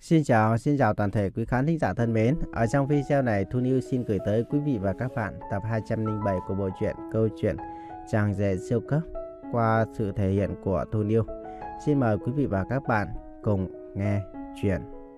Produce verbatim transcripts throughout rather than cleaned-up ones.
Xin chào, xin chào toàn thể quý khán thính giả thân mến. Ở trong video này, Thu Niu xin gửi tới quý vị và các bạn tập hai trăm lẻ bảy của bộ truyện câu chuyện Chàng rể siêu cấp qua sự thể hiện của Thu Niu. Xin mời quý vị và các bạn cùng nghe chuyện.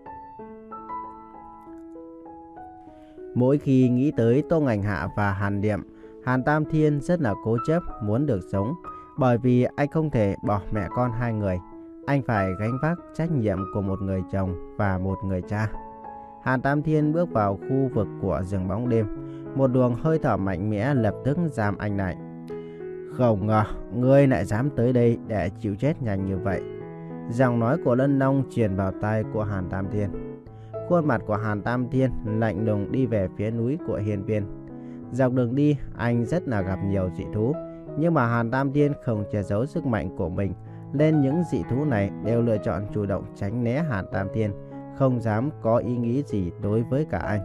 Mỗi khi nghĩ tới Tô Ngành Hạ và Hàn Điệm, Hàn Tam Thiên rất là cố chấp muốn được sống, bởi vì anh không thể bỏ mẹ con hai người. Anh phải gánh vác trách nhiệm của một người chồng và một người cha. Hàn Tam Thiên bước vào khu vực của rừng bóng đêm. Một luồng hơi thở mạnh mẽ lập tức giam anh lại. Không ngờ, ngươi lại dám tới đây để chịu chết nhanh như vậy. Giọng nói của Lân Long truyền vào tai của Hàn Tam Thiên. Khuôn mặt của Hàn Tam Thiên lạnh lùng đi về phía núi của Hiên Viên. Dọc đường đi, anh rất là gặp nhiều dị thú. Nhưng mà Hàn Tam Thiên không che giấu sức mạnh của mình, nên những dị thú này đều lựa chọn chủ động tránh né Hàn Tam Thiên, không dám có ý nghĩ gì đối với cả anh.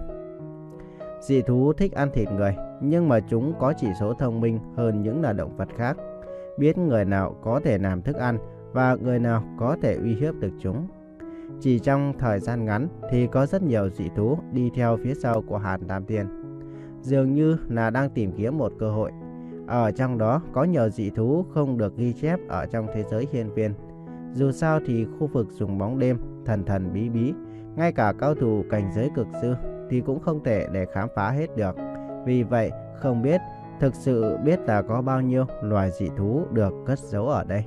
Dị thú thích ăn thịt người, nhưng mà chúng có chỉ số thông minh hơn những loài động vật khác, biết người nào có thể làm thức ăn và người nào có thể uy hiếp được chúng. Chỉ trong thời gian ngắn thì có rất nhiều dị thú đi theo phía sau của Hàn Tam Thiên, dường như là đang tìm kiếm một cơ hội. Ở trong đó có nhiều dị thú không được ghi chép ở trong thế giới hiên viên. Dù sao thì khu vực rừng bóng đêm thần thần bí bí, ngay cả cao thủ cảnh giới cực sư thì cũng không thể để khám phá hết được. Vì vậy không biết thực sự biết là có bao nhiêu loài dị thú được cất giấu ở đây.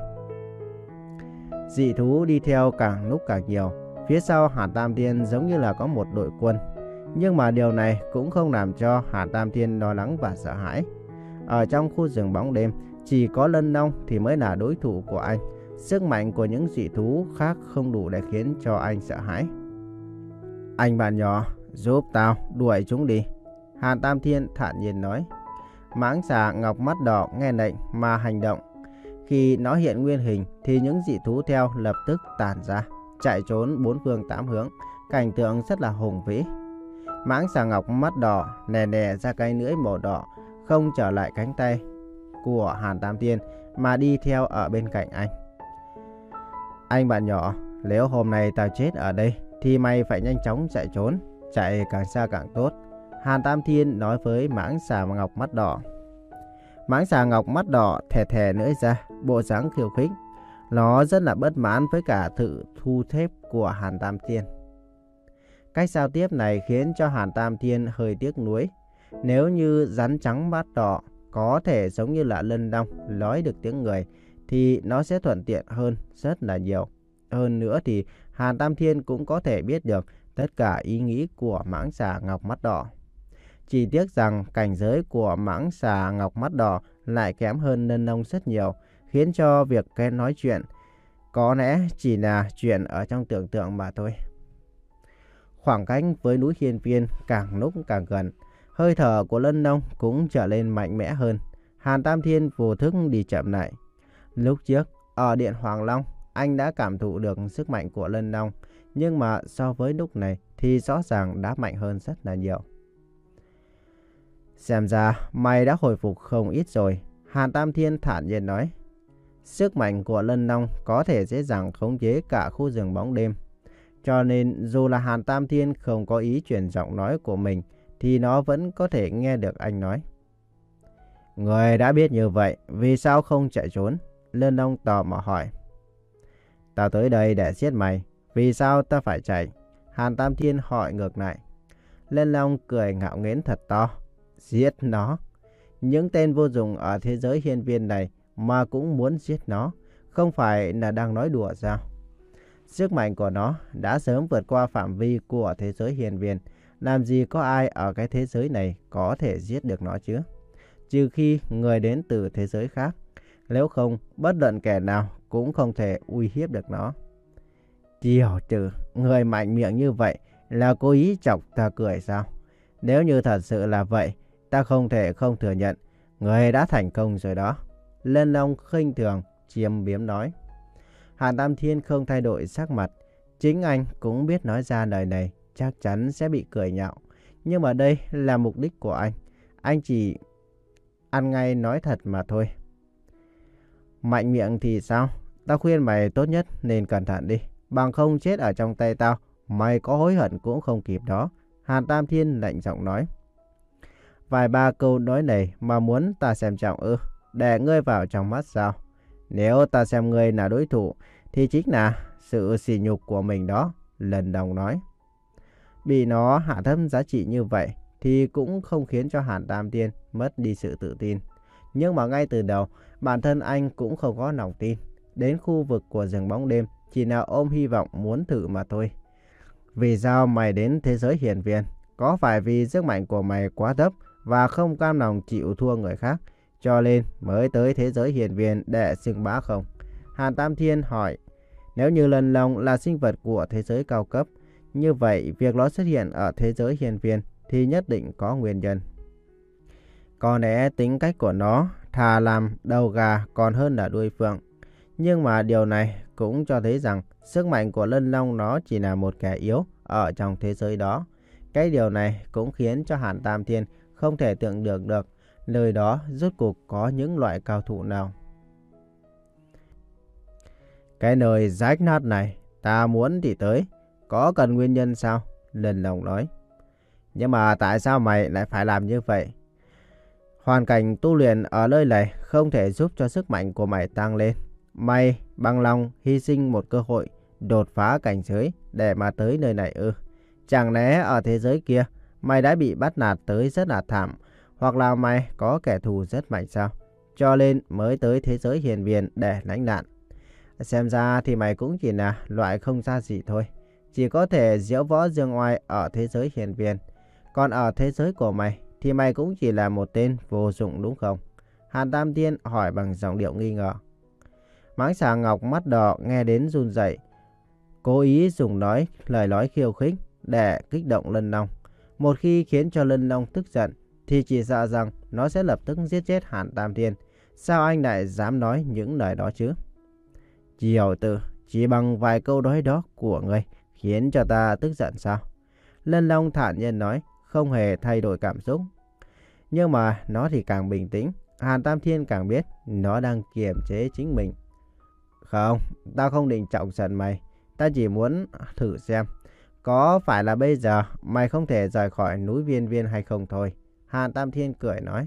Dị thú đi theo càng lúc càng nhiều. Phía sau Hàn Tam Thiên giống như là có một đội quân. Nhưng mà điều này cũng không làm cho Hàn Tam Thiên lo lắng và sợ hãi. Ở trong khu rừng bóng đêm, chỉ có Lân Long thì mới là đối thủ của anh. Sức mạnh của những dị thú khác không đủ để khiến cho anh sợ hãi. Anh bạn nhỏ, giúp tao đuổi chúng đi, Hàn Tam Thiên thản nhiên nói. Mãng xà ngọc mắt đỏ nghe lệnh mà hành động. Khi nó hiện nguyên hình thì những dị thú theo lập tức tản ra, chạy trốn bốn phương tám hướng. Cảnh tượng rất là hùng vĩ. Mãng xà ngọc mắt đỏ nè nè ra cái lưỡi màu đỏ, không trở lại cánh tay của Hàn Tam Thiên mà đi theo ở bên cạnh anh. Anh bạn nhỏ, nếu hôm nay tao chết ở đây thì mày phải nhanh chóng chạy trốn, chạy càng xa càng tốt, Hàn Tam Thiên nói với mãng xà ngọc mắt đỏ. Mãng xà ngọc mắt đỏ thè thè lưỡi ra, bộ dáng khiêu khích. Nó rất là bất mãn với cả sự thu thép của Hàn Tam Thiên. Cách giao tiếp này khiến cho Hàn Tam Thiên hơi tiếc nuối. Nếu như rắn trắng mắt đỏ có thể giống như là Lân Long nói được tiếng người thì nó sẽ thuận tiện hơn rất là nhiều. Hơn nữa thì Hàn Tam Thiên cũng có thể biết được tất cả ý nghĩ của mãng xà ngọc mắt đỏ. Chỉ tiếc rằng cảnh giới của mãng xà ngọc mắt đỏ lại kém hơn Lân Long rất nhiều, khiến cho việc cái nói chuyện có lẽ chỉ là chuyện ở trong tưởng tượng mà thôi. Khoảng cách với núi Hiên Viên càng lúc càng gần. Hơi thở của Lân Long cũng trở lên mạnh mẽ hơn. Hàn Tam Thiên vô thức đi chậm lại. Lúc trước, ở Điện Hoàng Long, anh đã cảm thụ được sức mạnh của Lân Long. Nhưng mà so với lúc này thì rõ ràng đã mạnh hơn rất là nhiều. Xem ra mày đã hồi phục không ít rồi, Hàn Tam Thiên thản nhiên nói. Sức mạnh của Lân Long có thể dễ dàng khống chế cả khu rừng bóng đêm. Cho nên dù là Hàn Tam Thiên không có ý chuyển giọng nói của mình thì nó vẫn có thể nghe được anh nói. Người đã biết như vậy, vì sao không chạy trốn? Lân Long tò mò hỏi. Tao tới đây để giết mày, vì sao ta phải chạy? Hàn Tam Thiên hỏi ngược lại. Lân Long cười ngạo nghễ thật to. Giết nó? Những tên vô dụng ở thế giới hiên viên này mà cũng muốn giết nó, không phải là đang nói đùa sao? Sức mạnh của nó đã sớm vượt qua phạm vi của thế giới hiên viên. Làm gì có ai ở cái thế giới này có thể giết được nó chứ? Trừ khi người đến từ thế giới khác. Nếu không, bất luận kẻ nào cũng không thể uy hiếp được nó. Tiểu tử, người mạnh miệng như vậy là cố ý chọc ta cười sao? Nếu như thật sự là vậy, ta không thể không thừa nhận. Người đã thành công rồi đó. Lân Long khinh thường, chiêm biếm nói. Hàn Tam Thiên không thay đổi sắc mặt. Chính anh cũng biết nói ra lời này chắc chắn sẽ bị cười nhạo. Nhưng mà đây là mục đích của anh. Anh chỉ ăn ngay nói thật mà thôi. Mạnh miệng thì sao? Tao khuyên mày tốt nhất nên cẩn thận đi. Bằng không chết ở trong tay tao Mày có hối hận cũng không kịp đó. Hàn Tam Thiên lạnh giọng nói. Vài ba câu nói này mà muốn ta xem trọng ư? Để ngươi vào trong mắt sao? Nếu ta xem ngươi là đối thủ thì chính là sự sỉ nhục của mình đó. Lần Đồng nói. Bị nó hạ thấp giá trị như vậy thì cũng không khiến cho Hàn Tam Thiên mất đi sự tự tin. Nhưng mà ngay từ đầu, bản thân anh cũng không có lòng tin. Đến khu vực của rừng bóng đêm chỉ là ôm hy vọng muốn thử mà thôi. Vì sao mày đến thế giới hiển viên? Có phải vì sức mạnh của mày quá thấp và không cam lòng chịu thua người khác, cho nên mới tới thế giới hiển viên để xưng bá không? Hàn Tam Thiên hỏi. Nếu như Lân Long là sinh vật của thế giới cao cấp, như vậy việc nó xuất hiện ở thế giới hiển viên thì nhất định có nguyên nhân. Có lẽ tính cách của nó thà làm đầu gà còn hơn là đuôi phượng. Nhưng mà điều này cũng cho thấy rằng sức mạnh của Lân Long nó chỉ là một kẻ yếu ở trong thế giới đó. Cái điều này cũng khiến cho Hàn Tam Thiên không thể tưởng tượng được nơi đó rốt cuộc có những loại cao thủ nào. Cái nơi rách nát này ta muốn thì tới. Có cần nguyên nhân sao? Lân Long nói. Nhưng mà tại sao mày lại phải làm như vậy? Hoàn cảnh tu luyện ở nơi này không thể giúp cho sức mạnh của mày tăng lên. Mày bằng lòng hy sinh một cơ hội đột phá cảnh giới để mà tới nơi này ư? Chẳng lẽ ở thế giới kia mày đã bị bắt nạt tới rất là thảm, hoặc là mày có kẻ thù rất mạnh sao? Cho nên mới tới thế giới hiển viên để lánh nạn. Xem ra thì mày cũng chỉ là loại không ra gì thôi. Chỉ có thể diễu võ dương oai ở thế giới hiển viên. Còn ở thế giới của mày thì mày cũng chỉ là một tên vô dụng đúng không? Hàn Tam Thiên hỏi bằng giọng điệu nghi ngờ. Mãng Xà Ngọc mắt đỏ nghe đến run rẩy, cố ý dùng nói lời nói khiêu khích để kích động Lân Long. Một khi khiến cho Lân Long tức giận thì chỉ sợ rằng nó sẽ lập tức giết chết Hàn Tam Thiên. Sao anh lại dám nói những lời đó chứ? Tiểu tử, chỉ bằng vài câu nói đó của ngươi khiến cho ta tức giận sao? Lân Long thản nhiên nói, không hề thay đổi cảm xúc. Nhưng mà nó thì càng bình tĩnh. Hàn Tam Thiên càng biết nó đang kiềm chế chính mình. Không, ta không định trọng giận mày. Ta chỉ muốn thử xem có phải là bây giờ mày không thể rời khỏi núi Viên Viên hay không thôi. Hàn Tam Thiên cười nói.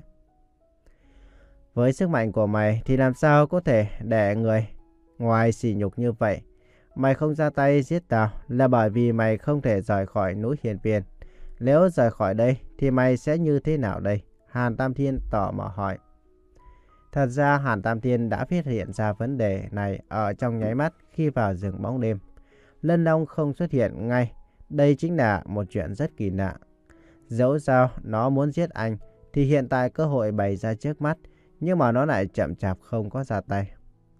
Với sức mạnh của mày thì làm sao có thể để người ngoài sỉ nhục như vậy? Mày không ra tay giết tao là bởi vì mày không thể rời khỏi núi Hiền Viên. Nếu rời khỏi đây thì mày sẽ như thế nào đây? Hàn Tam Thiên tò mò hỏi. Thật ra Hàn Tam Thiên đã phát hiện ra vấn đề này ở trong nháy mắt khi vào rừng bóng đêm. Lân Long không xuất hiện ngay. Đây chính là một chuyện rất kỳ lạ. Dẫu sao nó muốn giết anh thì hiện tại cơ hội bày ra trước mắt, nhưng mà nó lại chậm chạp không có ra tay.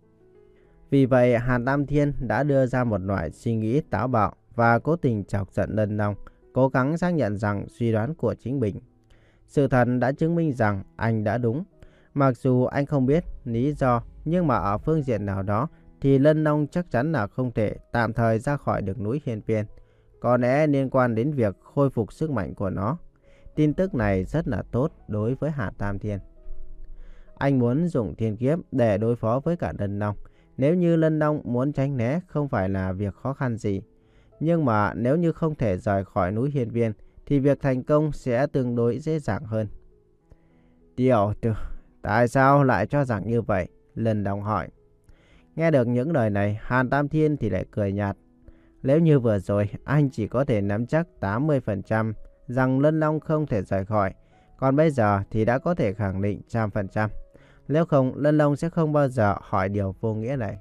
Vì vậy Hàn Tam Thiên đã đưa ra một loại suy nghĩ táo bạo và cố tình chọc giận Lân Long, cố gắng xác nhận rằng suy đoán của chính mình. Sự thật đã chứng minh rằng anh đã đúng. Mặc dù anh không biết lý do, nhưng mà ở phương diện nào đó thì Lân Long chắc chắn là không thể tạm thời ra khỏi được núi Hiên Viên. Có lẽ liên quan đến việc khôi phục sức mạnh của nó. Tin tức này rất là tốt đối với Hàn Tam Thiên. Anh muốn dùng thiên kiếp để đối phó với cả Lân Long. Nếu như Lân Long muốn tránh né không phải là việc khó khăn gì. Nhưng mà nếu như không thể rời khỏi núi Hiên Viên thì việc thành công sẽ tương đối dễ dàng hơn. Tiểu tử, tại sao lại cho rằng như vậy? Lân Long hỏi. Nghe được những lời này, Hàn Tam Thiên thì lại cười nhạt. Nếu như vừa rồi anh chỉ có thể nắm chắc tám mươi phần trăm rằng Lân Long không thể rời khỏi, còn bây giờ thì đã có thể khẳng định một trăm phần trăm. Nếu không, Lân Long sẽ không bao giờ hỏi điều vô nghĩa này.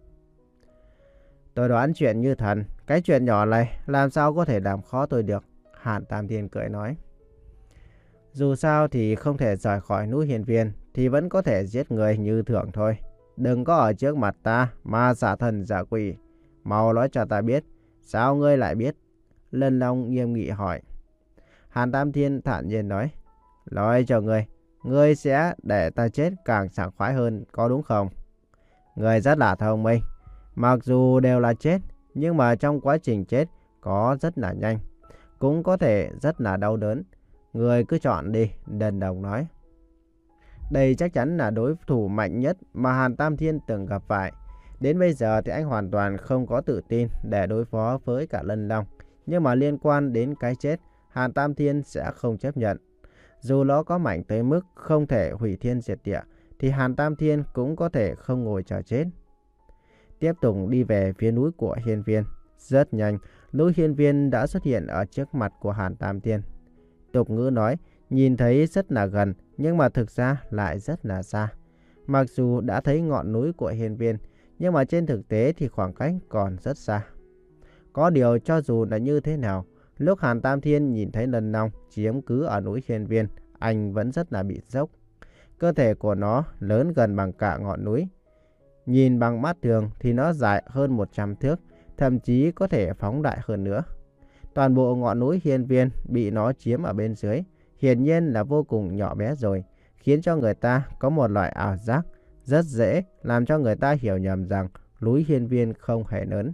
Tôi đoán chuyện như thần, cái chuyện nhỏ này làm sao có thể làm khó tôi được? Hàn Tam Thiên cười nói. Dù sao thì không thể rời khỏi núi Hiên Viên thì vẫn có thể giết người như thường thôi. Đừng có ở trước mặt ta mà giả thần giả quỷ. Mau nói cho ta biết, sao ngươi lại biết? Lân Long nghiêm nghị hỏi. Hàn Tam Thiên thản nhiên nói. Nói cho ngươi, ngươi sẽ để ta chết càng sảng khoái hơn, có đúng không? Ngươi rất là thông minh. Mặc dù đều là chết, nhưng mà trong quá trình chết có rất là nhanh, cũng có thể rất là đau đớn. Ngươi cứ chọn đi, Đần Đồng nói. Đây chắc chắn là đối thủ mạnh nhất mà Hàn Tam Thiên từng gặp phải. Đến bây giờ thì anh hoàn toàn không có tự tin để đối phó với cả Lân Long. Nhưng mà liên quan đến cái chết, Hàn Tam Thiên sẽ không chấp nhận. Dù nó có mạnh tới mức không thể hủy thiên diệt địa, thì Hàn Tam Thiên cũng có thể không ngồi chờ chết. Tiếp tục đi về phía núi của Hiên Viên. Rất nhanh, núi Hiên Viên đã xuất hiện ở trước mặt của Hàn Tam Thiên. Tục ngữ nói, nhìn thấy rất là gần, nhưng mà thực ra lại rất là xa. Mặc dù đã thấy ngọn núi của Hiên Viên, nhưng mà trên thực tế thì khoảng cách còn rất xa. Có điều cho dù là như thế nào, lúc Hàn Tam Thiên nhìn thấy Lân Long chiếm cứ ở núi Hiên Viên, anh vẫn rất là bị sốc. Cơ thể của nó lớn gần bằng cả ngọn núi. Nhìn bằng mắt thường thì nó dài hơn một trăm thước, thậm chí có thể phóng đại hơn nữa. Toàn bộ ngọn núi Hiên Viên bị nó chiếm ở bên dưới, hiển nhiên là vô cùng nhỏ bé rồi, khiến cho người ta có một loại ảo giác rất dễ làm cho người ta hiểu nhầm rằng núi Hiên Viên không hề lớn.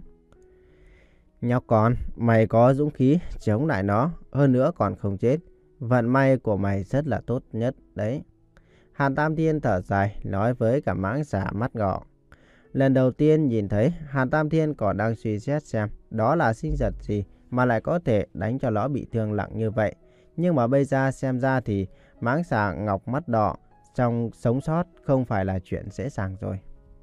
Nhóc con, mày có dũng khí chống lại nó, hơn nữa còn không chết. Vận may của mày rất là tốt nhất đấy. Hàn Tam Thiên thở dài nói với cả mãng xà mắt ngọ. Lần đầu tiên nhìn thấy, Hàn Tam Thiên còn đang suy xét xem đó là sinh vật gì mà lại có thể đánh cho nó bị thương nặng như vậy. Nhưng mà bây giờ xem ra thì mãng xà ngọc mắt đỏ trong sống sót không phải là chuyện dễ dàng rồi.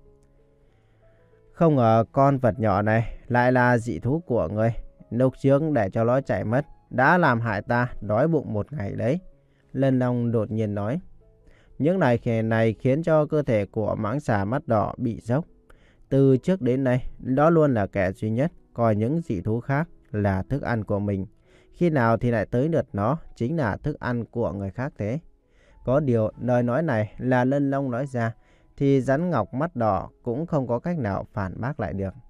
Không ngờ con vật nhỏ này lại là dị thú của ngươi. Lúc trước để cho nó chạy mất đã làm hại ta đói bụng một ngày đấy. Lân Long đột nhiên nói. Những này khề này khiến cho cơ thể của mãng xà mắt đỏ bị dốc. Từ trước đến nay, đó luôn là kẻ duy nhất coi những dị thú khác là thức ăn của mình. Khi nào thì lại tới lượt nó chính là thức ăn của người khác thế. Có điều lời nói này là Lân Long nói ra, thì rắn ngọc mắt đỏ cũng không có cách nào phản bác lại được.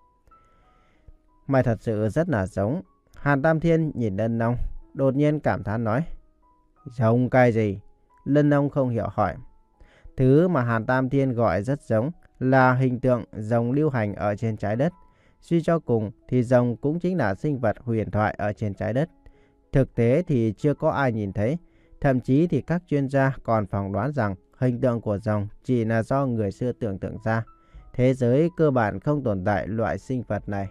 Mày thật sự rất là giống. Hàn Tam Thiên nhìn Lân Long, đột nhiên cảm thán nói. Giống cái gì? Lân Long không hiểu hỏi. Thứ mà Hàn Tam Thiên gọi rất giống là hình tượng rồng lưu hành ở trên trái đất. Suy cho cùng thì rồng cũng chính là sinh vật huyền thoại ở trên trái đất. Thực tế thì chưa có ai nhìn thấy. Thậm chí thì các chuyên gia còn phỏng đoán rằng hình tượng của rồng chỉ là do người xưa tưởng tượng ra. Thế giới cơ bản không tồn tại loại sinh vật này.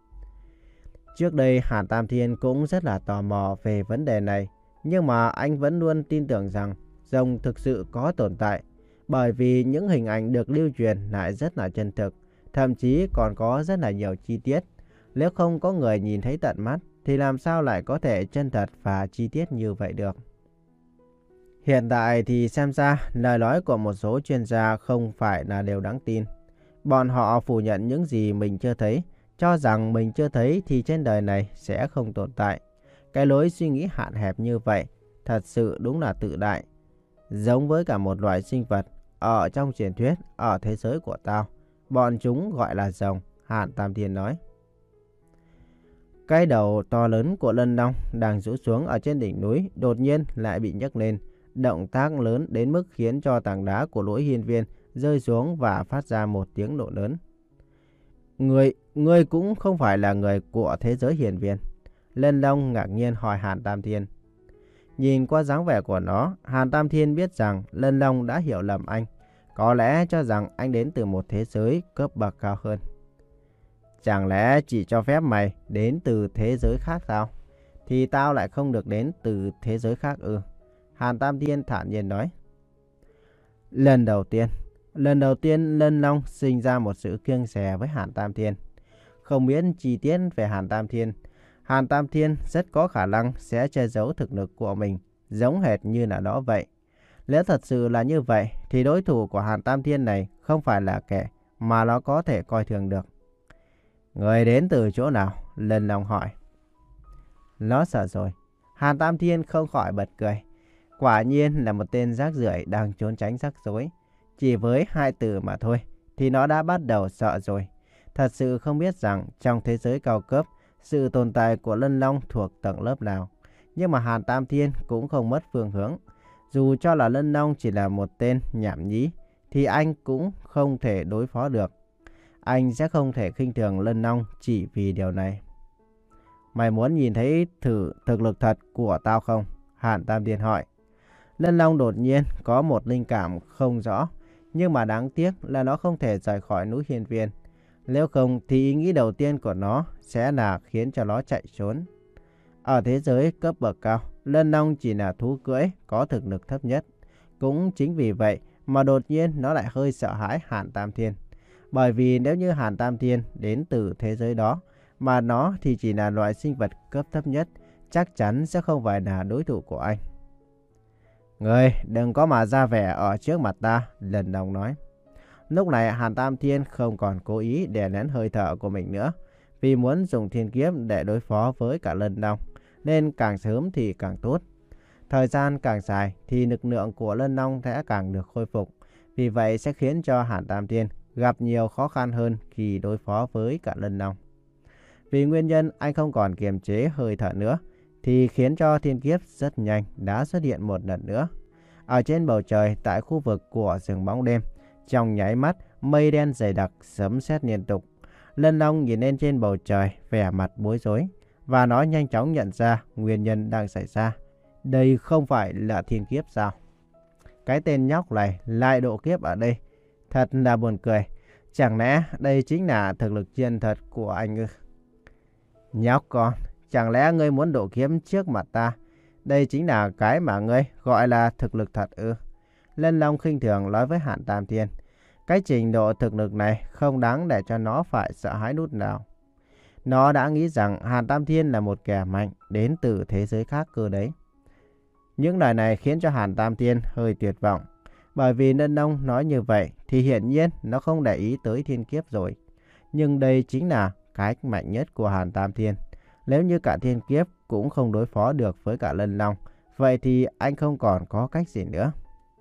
Trước đây Hàn Tam Thiên cũng rất là tò mò về vấn đề này. Nhưng mà anh vẫn luôn tin tưởng rằng rồng thực sự có tồn tại. Bởi vì những hình ảnh được lưu truyền lại rất là chân thực. Thậm chí còn có rất là nhiều chi tiết. Nếu không có người nhìn thấy tận mắt thì làm sao lại có thể chân thật và chi tiết như vậy được. Hiện tại thì xem ra lời nói của một số chuyên gia không phải là đều đáng tin. Bọn họ phủ nhận những gì mình chưa thấy, cho rằng mình chưa thấy thì trên đời này sẽ không tồn tại. Cái lối suy nghĩ hạn hẹp như vậy thật sự đúng là tự đại. Giống với cả một loài sinh vật ở trong truyền thuyết ở thế giới của tao. Bọn chúng gọi là rồng, Hàn Tam Thiên nói. Cái đầu to lớn của Lân Long đang rũ xuống ở trên đỉnh núi đột nhiên lại bị nhấc lên. Động tác lớn đến mức khiến cho tảng đá của núi Hiên Viên rơi xuống và phát ra một tiếng nổ lớn. Người, ngươi cũng không phải là người của thế giới Hiên Viên. Lân Long ngạc nhiên hỏi Hàn Tam Thiên. Nhìn qua dáng vẻ của nó, Hàn Tam Thiên biết rằng Lân Long đã hiểu lầm anh. Có lẽ cho rằng anh đến từ một thế giới cấp bậc cao hơn. Chẳng lẽ chỉ cho phép mày đến từ thế giới khác sao? Thì tao lại không được đến từ thế giới khác ư? Hàn Tam Thiên thản nhiên nói. Lần đầu tiên, lần đầu tiên Lân Long sinh ra một sự kiêng dè với Hàn Tam Thiên. Không biết chi tiết về Hàn Tam Thiên, Hàn Tam Thiên rất có khả năng sẽ che giấu thực lực của mình, giống hệt như là nó vậy. Nếu thật sự là như vậy, thì đối thủ của Hàn Tam Thiên này không phải là kẻ mà nó có thể coi thường được. Người đến từ chỗ nào? Lân Long hỏi. Nó sợ rồi. Hàn Tam Thiên không khỏi bật cười. Quả nhiên là một tên rác rưởi đang trốn tránh rắc rối. Chỉ với hai từ mà thôi thì nó đã bắt đầu sợ rồi. Thật sự không biết rằng trong thế giới cao cấp, sự tồn tại của Lân Long thuộc tầng lớp nào. Nhưng mà Hàn Tam Thiên cũng không mất phương hướng. Dù cho là Lân Long chỉ là một tên nhảm nhí thì anh cũng không thể đối phó được. Anh sẽ không thể khinh thường Lân Long chỉ vì điều này. Mày muốn nhìn thấy thử thực lực thật của tao không? Hàn Tam Thiên hỏi. Lân Long đột nhiên có một linh cảm không rõ. Nhưng mà đáng tiếc là nó không thể rời khỏi núi Hiên Viên. Nếu không thì ý nghĩ đầu tiên của nó sẽ là khiến cho nó chạy trốn. Ở thế giới cấp bậc cao, Lân Long chỉ là thú cưỡi có thực lực thấp nhất. Cũng chính vì vậy mà đột nhiên nó lại hơi sợ hãi Hàn Tam Thiên. Bởi vì nếu như Hàn Tam Thiên đến từ thế giới đó, mà nó thì chỉ là loại sinh vật cấp thấp nhất, chắc chắn sẽ không phải là đối thủ của anh. Ngươi đừng có mà ra vẻ ở trước mặt ta, Lân Long nói. Lúc này Hàn Tam Thiên không còn cố ý đè nén hơi thở của mình nữa, vì muốn dùng thiên kiếp để đối phó với cả Lân Long, nên càng sớm thì càng tốt. Thời gian càng dài thì lực lượng của Lân Long sẽ càng được khôi phục, vì vậy sẽ khiến cho Hàn Tam Thiên gặp nhiều khó khăn hơn khi đối phó với cả Lân Long. Vì nguyên nhân anh không còn kiềm chế hơi thở nữa, thì khiến cho thiên kiếp rất nhanh đã xuất hiện một lần nữa. Ở trên bầu trời tại khu vực của rừng bóng đêm, trong nháy mắt mây đen dày đặc sấm sét liên tục. Lân Long nhìn lên trên bầu trời vẻ mặt bối rối, và nó nhanh chóng nhận ra nguyên nhân đang xảy ra. Đây không phải là thiên kiếp sao? Cái tên nhóc này lại độ kiếp ở đây. Thật là buồn cười. Chẳng lẽ đây chính là thực lực chân thật của anh ư? Nhóc con, chẳng lẽ ngươi muốn độ kiếp trước mặt ta? Đây chính là cái mà ngươi gọi là thực lực thật ư? Lân Long khinh thường nói với Hàn Tam Thiên. Cái trình độ thực lực này không đáng để cho nó phải sợ hãi nút nào. Nó đã nghĩ rằng Hàn Tam Thiên là một kẻ mạnh đến từ thế giới khác cơ đấy. Những lời này khiến cho Hàn Tam Thiên hơi tuyệt vọng. Bởi vì Lân Long nói như vậy thì hiển nhiên nó không để ý tới thiên kiếp rồi. Nhưng đây chính là cái mạnh nhất của Hàn Tam Thiên. Nếu như cả thiên kiếp cũng không đối phó được với cả Lân Long, vậy thì anh không còn có cách gì nữa.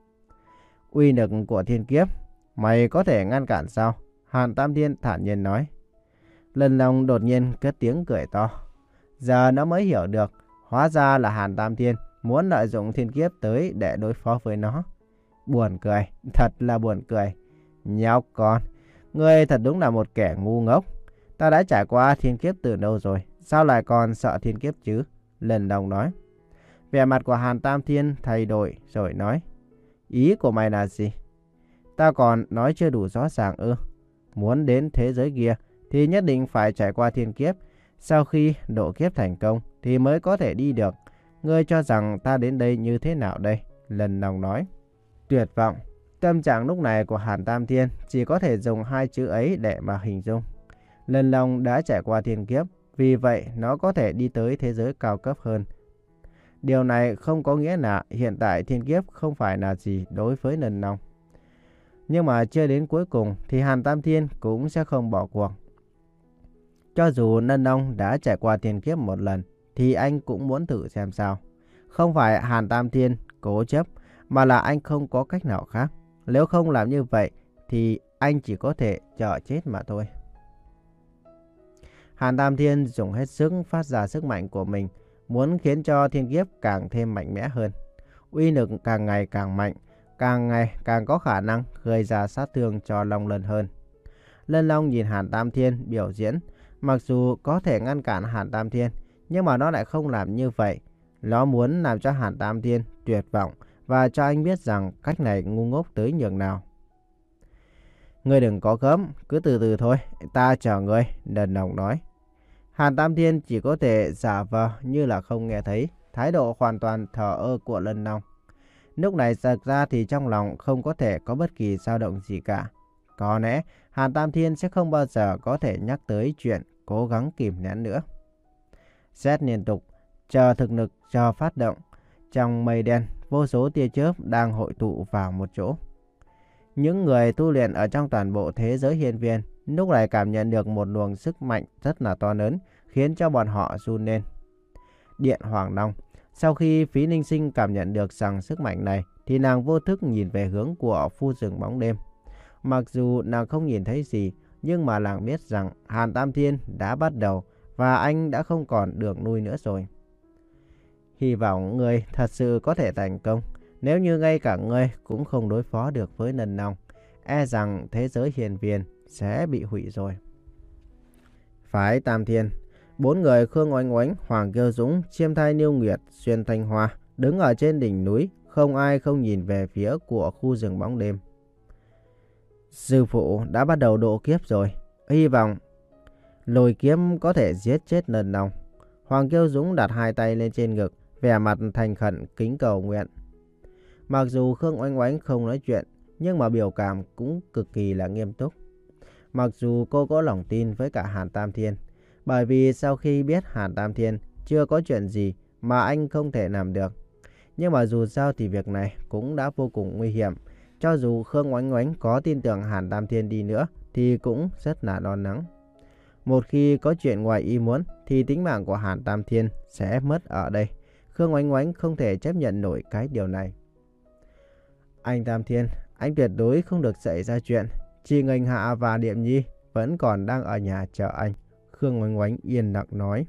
Uy lực của thiên kiếp, mày có thể ngăn cản sao? Hàn Tam Thiên thản nhiên nói. Lân Long đột nhiên cất tiếng cười to. Giờ nó mới hiểu được, hóa ra là Hàn Tam Thiên muốn lợi dụng thiên kiếp tới để đối phó với nó. Buồn cười, thật là buồn cười. Nhóc con, ngươi thật đúng là một kẻ ngu ngốc. Ta đã trải qua thiên kiếp từ lâu rồi, sao lại còn sợ thiên kiếp chứ? Lân Long nói. Vẻ mặt của Hàn Tam Thiên thay đổi rồi nói. Ý của mày là gì? Ta còn nói chưa đủ rõ ràng ư? Muốn đến thế giới kia thì nhất định phải trải qua thiên kiếp. Sau khi độ kiếp thành công thì mới có thể đi được. Ngươi cho rằng ta đến đây như thế nào đây? Lân Long nói. Tuyệt vọng. Tâm trạng lúc này của Hàn Tam Thiên chỉ có thể dùng hai chữ ấy để mà hình dung. Lân Long đã trải qua thiên kiếp, vì vậy nó có thể đi tới thế giới cao cấp hơn. Điều này không có nghĩa là hiện tại thiên kiếp không phải là gì đối với Lân Long. Nhưng mà chưa đến cuối cùng thì Hàn Tam Thiên cũng sẽ không bỏ cuộc. Cho dù Lân Long đã trải qua thiên kiếp một lần thì anh cũng muốn thử xem sao. Không phải Hàn Tam Thiên cố chấp, mà là anh không có cách nào khác. Nếu không làm như vậy thì anh chỉ có thể chờ chết mà thôi. Hàn Tam Thiên dùng hết sức phát ra sức mạnh của mình, muốn khiến cho thiên kiếp càng thêm mạnh mẽ hơn. Uy lực càng ngày càng mạnh, càng ngày càng có khả năng gây ra sát thương cho Long Lân hơn. Lân Long nhìn Hàn Tam Thiên biểu diễn, mặc dù có thể ngăn cản Hàn Tam Thiên, nhưng mà nó lại không làm như vậy. Nó muốn làm cho Hàn Tam Thiên tuyệt vọng và cho anh biết rằng cách này ngu ngốc tới nhường nào. Ngươi đừng có gấp, cứ từ từ thôi, ta chờ ngươi, Lân Long nói. Hàn Tam Thiên chỉ có thể giả vờ như là không nghe thấy thái độ hoàn toàn thờ ơ của Lân Long. Lúc này thật ra thì trong lòng không có thể có bất kỳ dao động gì cả. Có lẽ Hàn Tam Thiên sẽ không bao giờ có thể nhắc tới chuyện cố gắng kìm nén nữa. Xét liên tục, chờ thực lực cho phát động. Trong mây đen, vô số tia chớp đang hội tụ vào một chỗ. Những người tu luyện ở trong toàn bộ thế giới hiên viên lúc này cảm nhận được một luồng sức mạnh rất là to lớn, khiến cho bọn họ run lên. Điện Hoàng Long. Sau khi Phí Ninh Sinh cảm nhận được rằng sức mạnh này, thì nàng vô thức nhìn về hướng của khu rừng bóng đêm. Mặc dù nàng không nhìn thấy gì, nhưng mà nàng biết rằng Hàn Tam Thiên đã bắt đầu và anh đã không còn đường lui nữa rồi. Hy vọng ngươi thật sự có thể thành công. Nếu như ngay cả ngươi cũng không đối phó được với Lân Long, e rằng thế giới hiền viên sẽ bị hủy rồi. Phái Tam Thiên. Bốn người Khương Oánh Oánh, Hoàng Kiêu Dũng, Chiêm Thai Niêu Nguyệt, Xuyên Thanh Hoa đứng ở trên đỉnh núi, không ai không nhìn về phía của khu rừng bóng đêm. Sư phụ đã bắt đầu độ kiếp rồi. hy vọng lôi kiếm có thể giết chết Lân Long. Hoàng Kiêu Dũng đặt hai tay lên trên ngực, vẻ mặt thành khẩn kính cầu nguyện. Mặc dù Khương Oánh Oánh không nói chuyện, nhưng mà biểu cảm cũng cực kỳ là nghiêm túc. Mặc dù cô có lòng tin với cả Hàn Tam Thiên, bởi vì sau khi biết Hàn Tam Thiên chưa có chuyện gì mà anh không thể làm được. Nhưng mà dù sao thì việc này cũng đã vô cùng nguy hiểm. Cho dù Khương Oánh Oánh có tin tưởng Hàn Tam Thiên đi nữa thì cũng rất là lo lắng. Một khi có chuyện ngoài ý muốn thì tính mạng của Hàn Tam Thiên sẽ mất ở đây. Khương Oánh Oánh không thể chấp nhận nổi cái điều này. Anh Tam Thiên, anh tuyệt đối không được xảy ra chuyện. Chị Nghênh Hạ và Điệm Nhi vẫn còn đang ở nhà chờ anh. Khương Oánh Oánh yên lặng nói.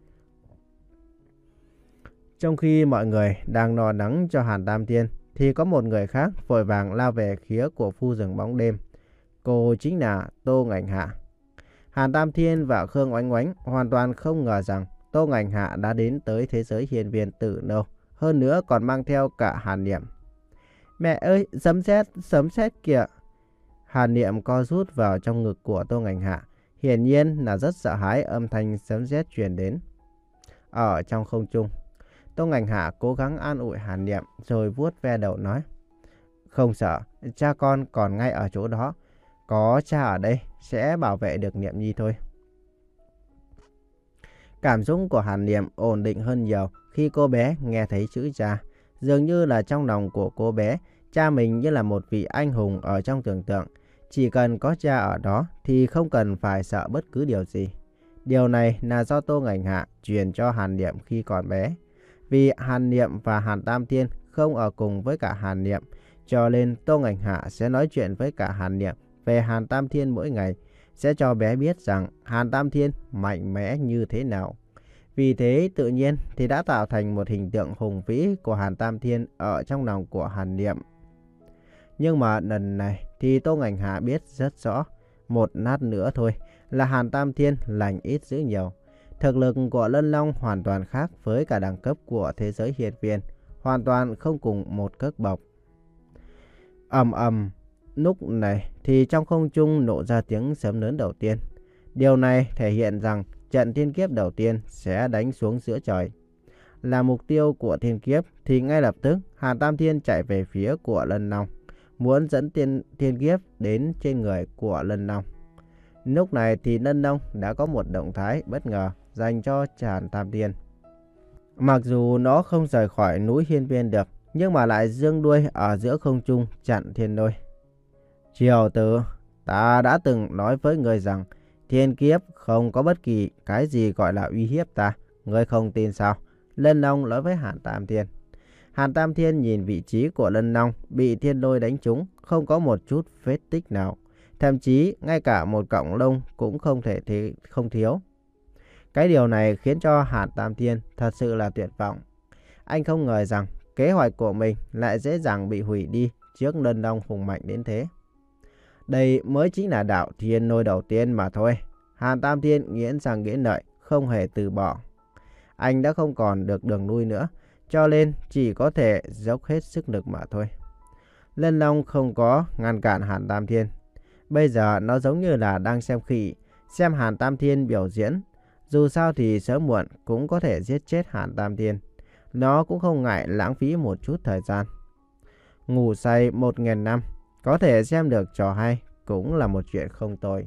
Trong khi mọi người đang lo lắng cho Hàn Tam Thiên, thì có một người khác vội vàng lao về phía của khu rừng bóng đêm. Cô chính là Tô Nghênh Hạ. Hàn Tam Thiên và Khương Oánh Oánh hoàn toàn không ngờ rằng Tô Nghênh Hạ đã đến tới thế giới hiên viên từ lâu, hơn nữa còn mang theo cả Hàn Niệm. Mẹ ơi, sấm sét, sấm sét kìa! Hàn Niệm co rút vào trong ngực của Tô Nghênh Hạ, hiển nhiên là rất sợ hãi âm thanh sấm sét truyền đến. Ở trong không trung, Tô Nghênh Hạ cố gắng an ủi Hàn Niệm rồi vuốt ve đầu nói: Không sợ, cha con còn ngay ở chỗ đó. Có cha ở đây sẽ bảo vệ được Niệm Nhi thôi. Cảm xúc của Hàn Niệm ổn định hơn nhiều khi cô bé nghe thấy chữ cha. Dường như là trong lòng của cô bé, cha mình như là một vị anh hùng ở trong tưởng tượng. Chỉ cần có cha ở đó thì không cần phải sợ bất cứ điều gì. Điều này là do Tô Nghênh Hạ truyền cho Hàn Niệm khi còn bé. Vì Hàn Niệm và Hàn Tam Thiên không ở cùng với cả Hàn Niệm, cho nên Tô Nghênh Hạ sẽ nói chuyện với cả Hàn Niệm về Hàn Tam Thiên mỗi ngày, sẽ cho bé biết rằng Hàn Tam Thiên mạnh mẽ như thế nào. Vì thế tự nhiên thì đã tạo thành một hình tượng hùng vĩ của Hàn Tam Thiên ở trong lòng của Hàn Niệm. Nhưng mà lần này thì Tô Nghênh Hạ biết rất rõ, một lát nữa thôi là Hàn Tam Thiên lành ít dữ nhiều. Thực lực của Lân Long hoàn toàn khác với cả đẳng cấp của thế giới hiên viên, hoàn toàn không cùng một cấp bậc. Ầm ầm, lúc này thì trong không trung nổ ra tiếng sấm lớn đầu tiên. Điều này thể hiện rằng trận thiên kiếp đầu tiên sẽ đánh xuống giữa trời. Là mục tiêu của thiên kiếp thì ngay lập tức Hàn Tam Thiên chạy về phía của Lân Long, muốn dẫn thiên, thiên kiếp đến trên người của Lân Long. Lúc này thì Lân Long đã có một động thái bất ngờ dành cho Hàn Tam Thiên. Mặc dù nó không rời khỏi núi hiên viên được, nhưng mà lại giương đuôi ở giữa không trung chặn thiên lôi. Triều tử, ta đã từng nói với người rằng thiên kiếp không có bất kỳ cái gì gọi là uy hiếp ta. Ngươi không tin sao? Lân Long nói với Hàn Tam Thiên. Hàn Tam Thiên nhìn vị trí của Lân Long bị thiên lôi đánh trúng, không có một chút vết tích nào. Thậm chí ngay cả một cọng lông cũng không thể thì không thiếu. Cái điều này khiến cho Hàn Tam Thiên thật sự là tuyệt vọng. Anh không ngờ rằng kế hoạch của mình lại dễ dàng bị hủy đi trước Lân Long hùng mạnh đến thế. Đây mới chính là đạo thiên lôi đầu tiên mà thôi. Hàn Tam Thiên nghiến răng nghiến lợi, không hề từ bỏ. Anh đã không còn được đường lui nữa, cho nên chỉ có thể dốc hết sức lực mà thôi. Lân Long không có ngăn cản Hàn Tam Thiên. Bây giờ nó giống như là đang xem khỉ, xem Hàn Tam Thiên biểu diễn. Dù sao thì sớm muộn cũng có thể giết chết Hàn Tam Thiên. Nó cũng không ngại lãng phí một chút thời gian. Ngủ say một nghìn năm, có thể xem được trò hay cũng là một chuyện không tồi.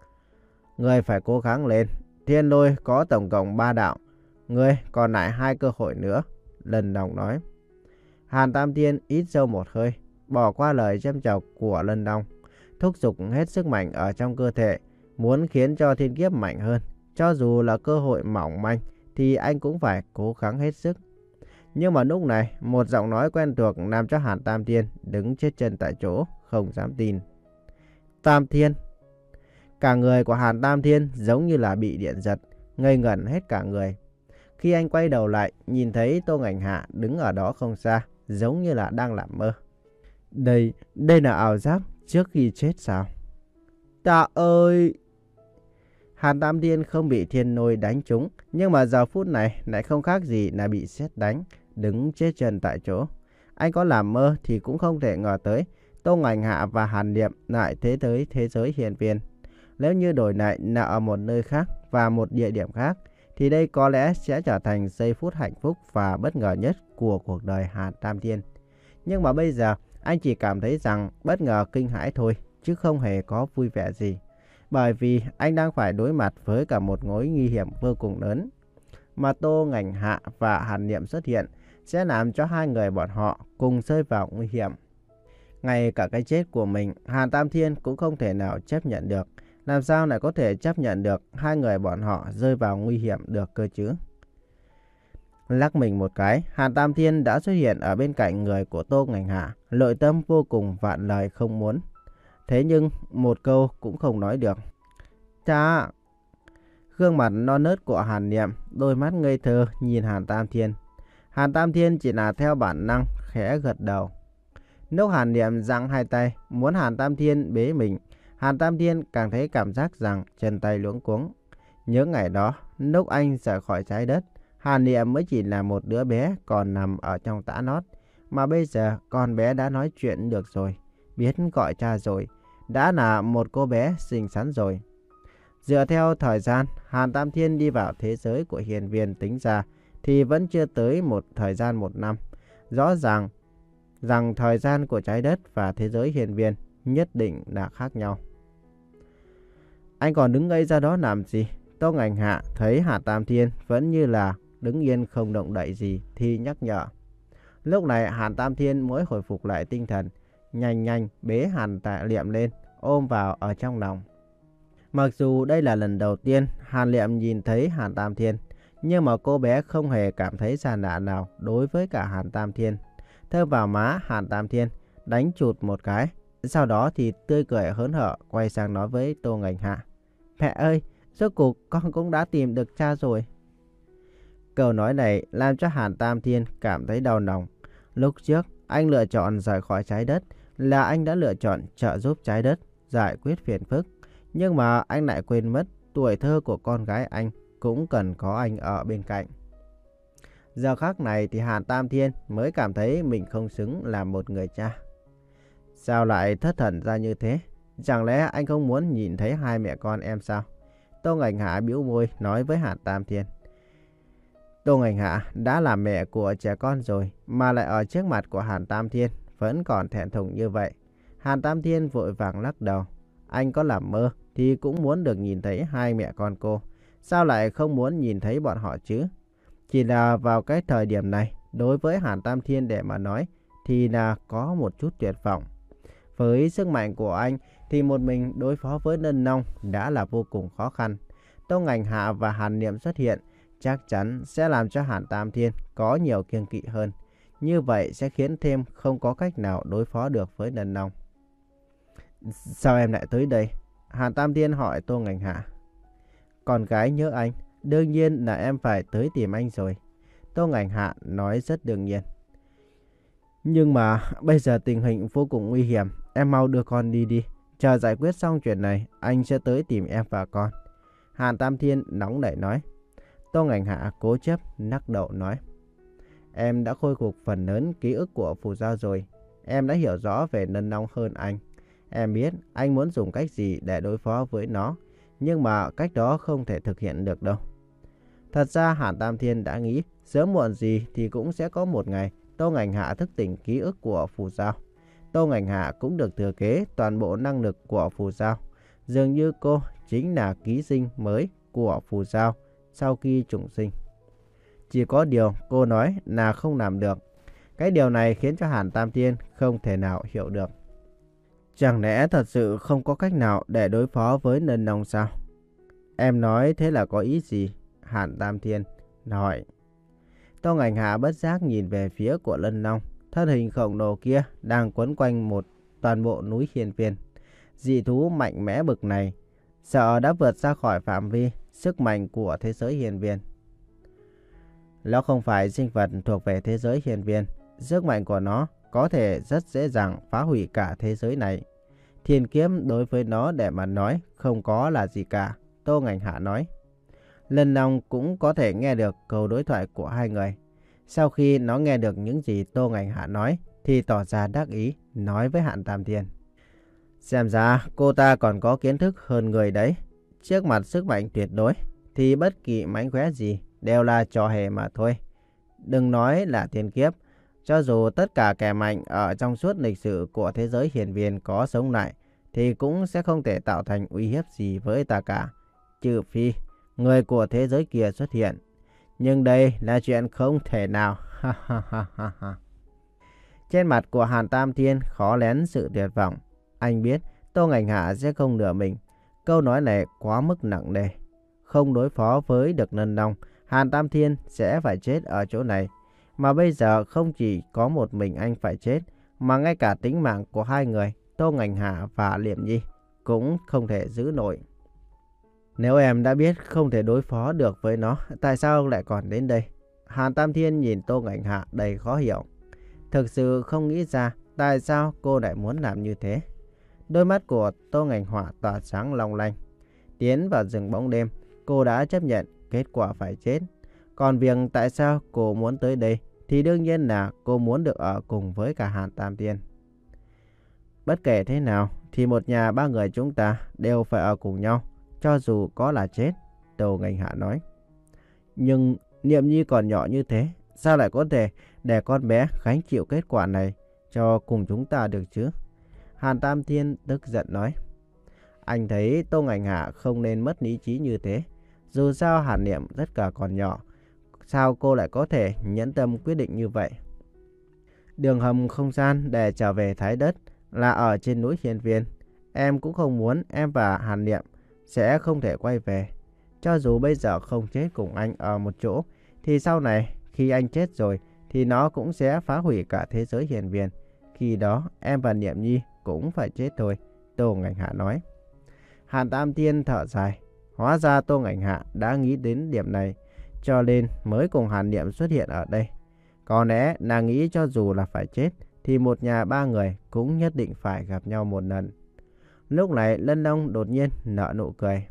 Ngươi phải cố gắng lên. Thiên lôi có tổng cộng ba đạo. Ngươi còn lại hai cơ hội nữa. Lân Long nói. Hàn Tam Thiên ít sâu một hơi, bỏ qua lời châm chọc của Lân Long, thúc giục hết sức mạnh ở trong cơ thể, muốn khiến cho thiên kiếp mạnh hơn. Cho dù là cơ hội mỏng manh thì anh cũng phải cố gắng hết sức. Nhưng mà lúc này, một giọng nói quen thuộc làm cho Hàn Tam Thiên đứng chết chân tại chỗ, không dám tin. Tam Thiên. Cả người của Hàn Tam Thiên giống như là bị điện giật, ngây ngẩn hết cả người. Khi anh quay đầu lại, nhìn thấy Tô Nghênh Hạ đứng ở đó không xa, giống như là đang làm mơ. Đây, đây là ảo giác trước khi chết sao? Ta ơi! Hàn Tam Thiên không bị thiên lôi đánh trúng, nhưng mà giờ phút này lại không khác gì là bị sét đánh, đứng chết chân tại chỗ. Anh có làm mơ thì cũng không thể ngờ tới Tô Nghênh Hạ và Hàn Niệm lại thế tới thế giới hiên viên. Nếu như đổi lại là ở một nơi khác và một địa điểm khác, thì đây có lẽ sẽ trở thành giây phút hạnh phúc và bất ngờ nhất của cuộc đời Hàn Tam Thiên. Nhưng mà bây giờ, anh chỉ cảm thấy rằng bất ngờ kinh hãi thôi, chứ không hề có vui vẻ gì. Bởi vì anh đang phải đối mặt với cả một mối nguy hiểm vô cùng lớn. Mà Tô Ngành Hạ và Hàn Niệm xuất hiện sẽ làm cho hai người bọn họ cùng rơi vào nguy hiểm. Ngay cả cái chết của mình, Hàn Tam Thiên cũng không thể nào chấp nhận được. Làm sao lại có thể chấp nhận được hai người bọn họ rơi vào nguy hiểm được cơ chứ? Lắc mình một cái, Hàn Tam Thiên đã xuất hiện ở bên cạnh người của Tô Ngành Hạ, nội tâm vô cùng vạn lời không muốn. Thế nhưng một câu cũng không nói được. Cha! Gương mặt non nớt của Hàn Niệm, đôi mắt ngây thơ nhìn Hàn Tam Thiên. Hàn Tam Thiên chỉ là theo bản năng khẽ gật đầu. Lúc Hàn Niệm giang hai tay muốn Hàn Tam Thiên bế mình, Hàn Tam Thiên càng thấy cảm giác rằng chân tay luống cuống. Nhớ ngày đó, lúc anh rời khỏi trái đất, Hàn Niệm mới chỉ là một đứa bé còn nằm ở trong tã nót. Mà bây giờ con bé đã nói chuyện được rồi, biết gọi cha rồi, đã là một cô bé xinh xắn rồi. Dựa theo thời gian Hàn Tam Thiên đi vào thế giới của hiền viên tính ra thì vẫn chưa tới một thời gian một năm. Rõ ràng rằng thời gian của trái đất và thế giới hiền viên nhất định là khác nhau. Anh còn đứng ngây ra đó làm gì? Tô Ngành Hạ thấy Hàn Tam Thiên vẫn như là đứng yên không động đậy gì thì nhắc nhở. Lúc này Hàn Tam Thiên mới hồi phục lại tinh thần, nhanh nhanh bế Hàn Tạ Liệm lên, ôm vào ở trong lòng. Mặc dù đây là lần đầu tiên Hàn Liệm nhìn thấy Hàn Tam Thiên, nhưng mà cô bé không hề cảm thấy xa lạ nào đối với cả Hàn Tam Thiên. Thơm vào má Hàn Tam Thiên, đánh chụt một cái, sau đó thì tươi cười hớn hở quay sang nói với Tô Ngành Hạ. Mẹ ơi, rốt cuộc con cũng đã tìm được cha rồi. Câu nói này làm cho Hàn Tam Thiên cảm thấy đau lòng. Lúc trước anh lựa chọn rời khỏi trái đất là anh đã lựa chọn trợ giúp trái đất giải quyết phiền phức. Nhưng mà anh lại quên mất tuổi thơ của con gái anh cũng cần có anh ở bên cạnh. Giờ khắc này thì Hàn Tam Thiên mới cảm thấy mình không xứng làm một người cha. Sao lại thất thần ra như thế? Chẳng lẽ anh không muốn nhìn thấy hai mẹ con em sao? Tô Ngành Hạ bĩu môi nói với Hàn Tam Thiên. Tô Ngành Hạ đã là mẹ của trẻ con rồi mà lại ở trước mặt của Hàn Tam Thiên vẫn còn thẹn thùng như vậy. Hàn Tam Thiên vội vàng lắc đầu. Anh có làm mơ thì cũng muốn được nhìn thấy hai mẹ con cô. Sao lại không muốn nhìn thấy bọn họ chứ? Chỉ là vào cái thời điểm này, đối với Hàn Tam Thiên để mà nói, thì là có một chút tuyệt vọng. Với sức mạnh của anh, thì một mình đối phó với Nân Nông đã là vô cùng khó khăn. Tô Ngành Hạ và Hàn Niệm xuất hiện, chắc chắn sẽ làm cho Hàn Tam Thiên có nhiều kiêng kỵ hơn. Như vậy sẽ khiến thêm không có cách nào đối phó được với Nân Nông. Sao em lại tới đây? Hàn Tam Thiên hỏi Tô Ngành Hạ. Con gái nhớ anh, đương nhiên là em phải tới tìm anh rồi. Tô Ngành Hạ nói rất đương nhiên. Nhưng mà bây giờ tình hình vô cùng nguy hiểm, em mau đưa con đi đi. Chờ giải quyết xong chuyện này, anh sẽ tới tìm em và con. Hàn Tam Thiên nóng nảy nói. Tô Ngành Hạ cố chấp lắc đầu nói. Em đã khôi phục phần lớn ký ức của Phù Giao rồi. Em đã hiểu rõ về Nân Nông hơn anh. Em biết anh muốn dùng cách gì để đối phó với nó, nhưng mà cách đó không thể thực hiện được đâu. Thật ra Hàn Tam Thiên đã nghĩ sớm muộn gì thì cũng sẽ có một ngày Tô Ngành Hạ thức tỉnh ký ức của Phù Giao. Tô Ngành Hạ cũng được thừa kế toàn bộ năng lực của Phù Giao. Dường như cô chính là ký sinh mới của Phù Giao sau khi trùng sinh. Chỉ có điều cô nói là không làm được. Cái điều này khiến cho Hàn Tam Thiên không thể nào hiểu được. Chẳng lẽ thật sự không có cách nào để đối phó với Nân Nông sao? Em nói thế là có ý gì? Hàn Tam Thiên hỏi. Tô Ngành Hạ bất giác nhìn về phía của Nân Nông. Thân hình khổng lồ kia đang quấn quanh một toàn bộ núi hiên viên. Dị thú mạnh mẽ bực này sợ đã vượt ra khỏi phạm vi sức mạnh của thế giới hiên viên. Nó không phải sinh vật thuộc về thế giới hiên viên. Sức mạnh của nó có thể rất dễ dàng phá hủy cả thế giới này. Thiên kiếm đối với nó để mà nói không có là gì cả, Tô Ngành Hạ nói. Nân Nông cũng có thể nghe được câu đối thoại của hai người. Sau khi nó nghe được những gì Tô Ngành Hạ nói thì tỏ ra đắc ý nói với Hàn Tam Thiên. Xem ra cô ta còn có kiến thức hơn người đấy. Trước mặt sức mạnh tuyệt đối thì bất kỳ mánh khóe gì đều là trò hề mà thôi. Đừng nói là thiên kiếp, cho dù tất cả kẻ mạnh ở trong suốt lịch sử của thế giới hiển viên có sống lại thì cũng sẽ không thể tạo thành uy hiếp gì với ta cả, trừ phi người của thế giới kia xuất hiện. Nhưng đây là chuyện không thể nào. Trên mặt của Hàn Tam Thiên khó lén sự tuyệt vọng. Anh biết Tô Ngành Hạ sẽ không lừa mình. Câu nói này quá mức nặng nề. Không đối phó với được Lân Long, Hàn Tam Thiên sẽ phải chết ở chỗ này. Mà bây giờ không chỉ có một mình anh phải chết, mà ngay cả tính mạng của hai người, Tô Ngành Hạ và Liệm Nhi, cũng không thể giữ nổi. Nếu em đã biết không thể đối phó được với nó, tại sao lại còn đến đây? Hàn Tam Thiên nhìn Tô Ngành Hạ đầy khó hiểu. Thực sự không nghĩ ra tại sao cô lại muốn làm như thế. Đôi mắt của Tô Ngành Họa tỏa sáng long lanh. Tiến vào rừng bóng đêm, cô đã chấp nhận kết quả phải chết. Còn việc tại sao cô muốn tới đây thì đương nhiên là cô muốn được ở cùng với cả Hàn Tam Thiên. Bất kể thế nào thì một nhà ba người chúng ta đều phải ở cùng nhau, cho dù có là chết, Tô Ngành Hạ nói. Nhưng Niệm Nhi còn nhỏ như thế, sao lại có thể để con bé gánh chịu kết quả này cho cùng chúng ta được chứ? Hàn Tam Thiên tức giận nói. Anh thấy Tô Ngành Hạ không nên mất lý trí như thế. Dù sao Hàn Niệm rất cả còn nhỏ, sao cô lại có thể nhẫn tâm quyết định như vậy? Đường hầm không gian để trở về Thái Đất là ở trên núi Hiên Viên. Em cũng không muốn em và Hàn Niệm sẽ không thể quay về. Cho dù bây giờ không chết cùng anh ở một chỗ, thì sau này khi anh chết rồi thì nó cũng sẽ phá hủy cả thế giới Hiên Viên. Khi đó em và Niệm Nhi cũng phải chết thôi, Tô Ngành Hạ nói. Hàn Tam Thiên thở dài. Hóa ra Tô Ngành Hạ đã nghĩ đến điểm này, cho nên mới cùng Hàn Niệm xuất hiện ở đây. Có lẽ nàng nghĩ cho dù là phải chết thì một nhà ba người cũng nhất định phải gặp nhau một lần. Lúc này Lân Long đột nhiên nở nụ cười.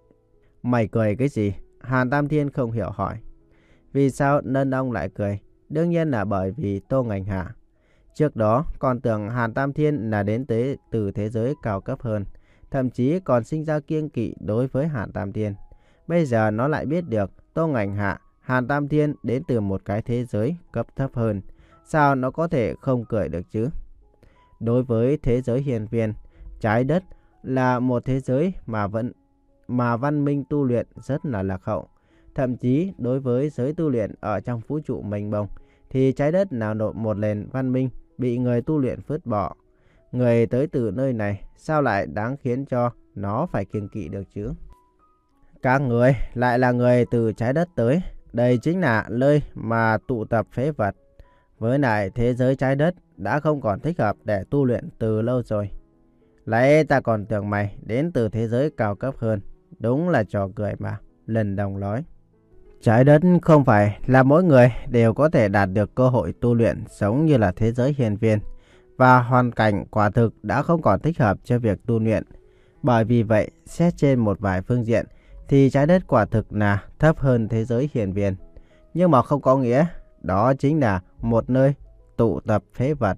Mày cười cái gì? Hàn Tam Thiên không hiểu hỏi. Vì sao Lân Long lại cười? Đương nhiên là bởi vì Tô Ngành Hạ. Trước đó còn tưởng Hàn Tam Thiên là đến tới từ thế giới cao cấp hơn, thậm chí còn sinh ra kiêng kỵ đối với Hàn Tam Thiên. Bây giờ nó lại biết được Tô Ngành Hạ, Hàn Tam Thiên đến từ một cái thế giới cấp thấp hơn. Sao nó có thể không cười được chứ? Đối với thế giới hiền viên, trái đất là một thế giới mà vẫn mà văn minh tu luyện rất là lạc hậu. Thậm chí đối với giới tu luyện ở trong vũ trụ mênh mông thì trái đất nào nộp một nền văn minh bị người tu luyện phứt bỏ. Người tới từ nơi này sao lại đáng khiến cho nó phải kiêng kỵ được chứ? Các người lại là người từ trái đất tới. Đây chính là nơi mà tụ tập phế vật. Với lại thế giới trái đất đã không còn thích hợp để tu luyện từ lâu rồi. Lại ta còn tưởng mày đến từ thế giới cao cấp hơn. Đúng là trò cười mà, Lần Đồng nói. Trái đất không phải là mỗi người đều có thể đạt được cơ hội tu luyện giống như là thế giới hiền viên. Và hoàn cảnh quả thực đã không còn thích hợp cho việc tu luyện. Bởi vì vậy, xét trên một vài phương diện thì trái đất quả thực là thấp hơn thế giới hiền viên. Nhưng mà không có nghĩa đó chính là một nơi tụ tập phế vật.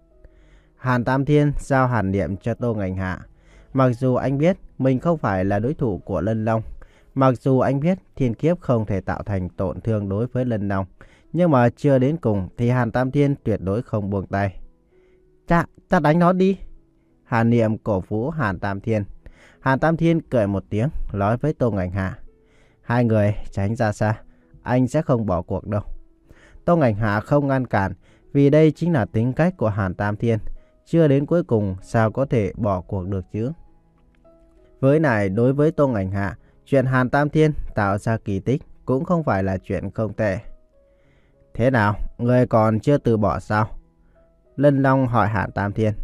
Hàn Tam Thiên giao Hàn Niệm cho Tô Ngành Hạ. Mặc dù anh biết mình không phải là đối thủ của Lân Long, mặc dù anh biết thiên kiếp không thể tạo thành tổn thương đối với Lân Long, nhưng mà chưa đến cùng thì Hàn Tam Thiên tuyệt đối không buông tay. Cha, cha đánh nó đi. Hàn Niệm cổ vũ Hàn Tam Thiên. Hàn Tam Thiên cười một tiếng, nói với Tô Ngành Hạ. Hai người tránh ra xa, anh sẽ không bỏ cuộc đâu. Tô Ngành Hạ không ngăn cản, vì đây chính là tính cách của Hàn Tam Thiên. Chưa đến cuối cùng sao có thể bỏ cuộc được chứ? Với lại đối với Tô Ngành Hạ, chuyện Hàn Tam Thiên tạo ra kỳ tích cũng không phải là chuyện không tệ. Thế nào, người còn chưa từ bỏ sao? Lân Long hỏi Hàn Tam Thiên.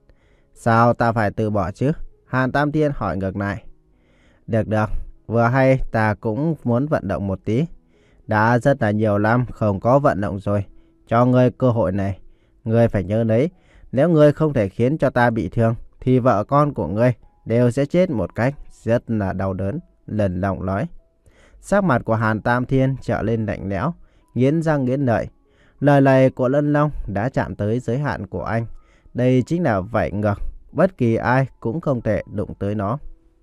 Sao ta phải từ bỏ chứ? Hàn Tam Thiên hỏi ngược lại. Được được, vừa hay ta cũng muốn vận động một tí. Đã rất là nhiều năm không có vận động rồi. Cho ngươi cơ hội này. Ngươi phải nhớ đấy, nếu ngươi không thể khiến cho ta bị thương thì vợ con của ngươi đều sẽ chết một cách rất là đau đớn, Lân Long nói. Sắc mặt của Hàn Tam Thiên trở lên lạnh lẽo, nghiến răng nghiến lợi. Lời này của Lân Long đã chạm tới giới hạn của anh. Đây chính là vảy ngược, bất kỳ ai cũng không thể đụng tới nó.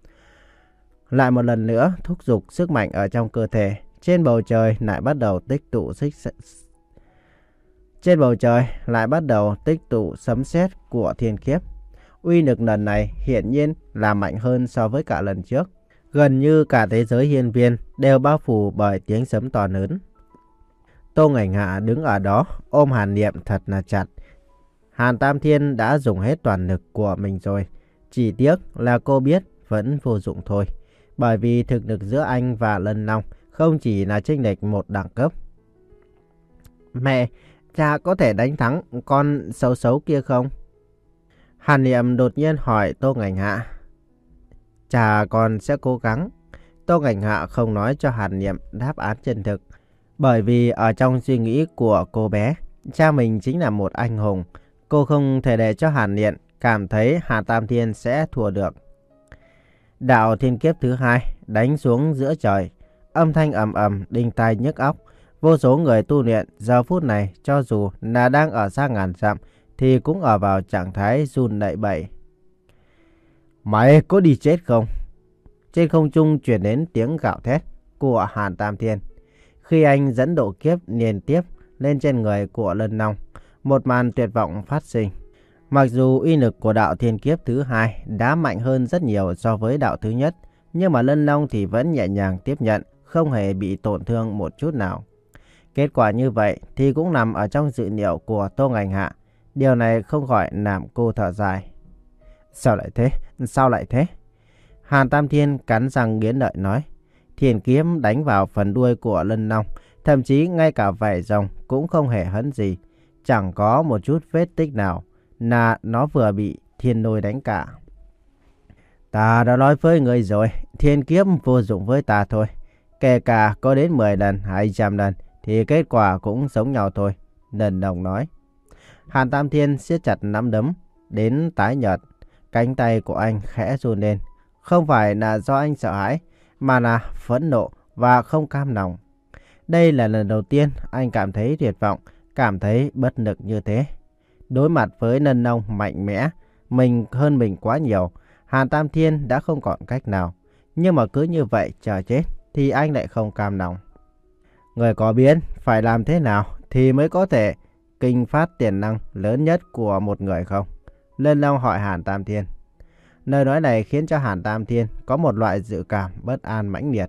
Lại một lần nữa thúc giục sức mạnh ở trong cơ thể, trên bầu trời lại bắt đầu tích tụ xích trên bầu trời lại bắt đầu tích tụ sấm sét của thiên kiếp. Uy lực lần này hiển nhiên là mạnh hơn so với cả lần trước. Gần như cả thế giới hiên viên đều bao phủ bởi tiếng sấm to lớn. Tô Ngảnh Hạ đứng ở đó ôm Hàn Niệm thật là chặt. Hàn Tam Thiên đã dùng hết toàn lực của mình rồi. Chỉ tiếc là cô biết vẫn vô dụng thôi. Bởi vì thực lực giữa anh và Lân Long không chỉ là chênh lệch một đẳng cấp. Mẹ, cha có thể đánh thắng con xấu xấu kia không? Hàn Niệm đột nhiên hỏi Tô Ngảnh Hạ. Cha con sẽ cố gắng. Tô Ngảnh Hạ không nói cho Hàn Niệm đáp án chân thực. Bởi vì ở trong suy nghĩ của cô bé, cha mình chính là một anh hùng. Cô không thể để cho Hàn Niệm cảm thấy Hàn Tam Thiên sẽ thua được. Đạo thiên kiếp thứ hai đánh xuống giữa trời. Âm thanh ầm ầm đinh tai nhức óc. Vô số người tu luyện giờ phút này cho dù là đang ở xa ngàn dặm thì cũng ở vào trạng thái run lẩy bẩy. Mày có đi chết không? Trên không trung truyền đến tiếng gào thét của Hàn Tam Thiên. Khi anh dẫn độ kiếp liên tiếp lên trên người của Lân Long, một màn tuyệt vọng phát sinh. Mặc dù uy lực của đạo thiên kiếp thứ hai đã mạnh hơn rất nhiều so với đạo thứ nhất, nhưng mà Lân Long thì vẫn nhẹ nhàng tiếp nhận, không hề bị tổn thương một chút nào. Kết quả như vậy thì cũng nằm ở trong dự liệu của Tô Ngảnh Hạ. Điều này không khỏi làm cô thở dài. Sao lại thế? Sao lại thế? Hàn Tam Thiên cắn răng nghiến lợi nói. Thiên kiếm đánh vào phần đuôi của Lân Long, thậm chí ngay cả vảy rồng cũng không hề hấn gì. Chẳng có một chút vết tích nào là nó vừa bị thiên lôi đánh cả. Ta đã nói với người rồi, thiên kiếm vô dụng với ta thôi. Kể cả có đến mười lần hay trăm lần thì kết quả cũng giống nhau thôi. Lân Long nói. Hàn Tam Thiên siết chặt nắm đấm đến tái nhợt. Cánh tay của anh khẽ run lên. Không phải là do anh sợ hãi, mà là phẫn nộ và không cam lòng. Đây là lần đầu tiên anh cảm thấy tuyệt vọng, cảm thấy bất lực như thế. Đối mặt với Lân Long mạnh mẽ, mình hơn mình quá nhiều, Hàn Tam Thiên đã không còn cách nào. Nhưng mà cứ như vậy chờ chết thì anh lại không cam lòng. Người có biết phải làm thế nào thì mới có thể kinh phát tiềm năng lớn nhất của một người không? Lân Long hỏi Hàn Tam Thiên. Lời nói này khiến cho Hàn Tam Thiên có một loại dự cảm bất an mãnh liệt.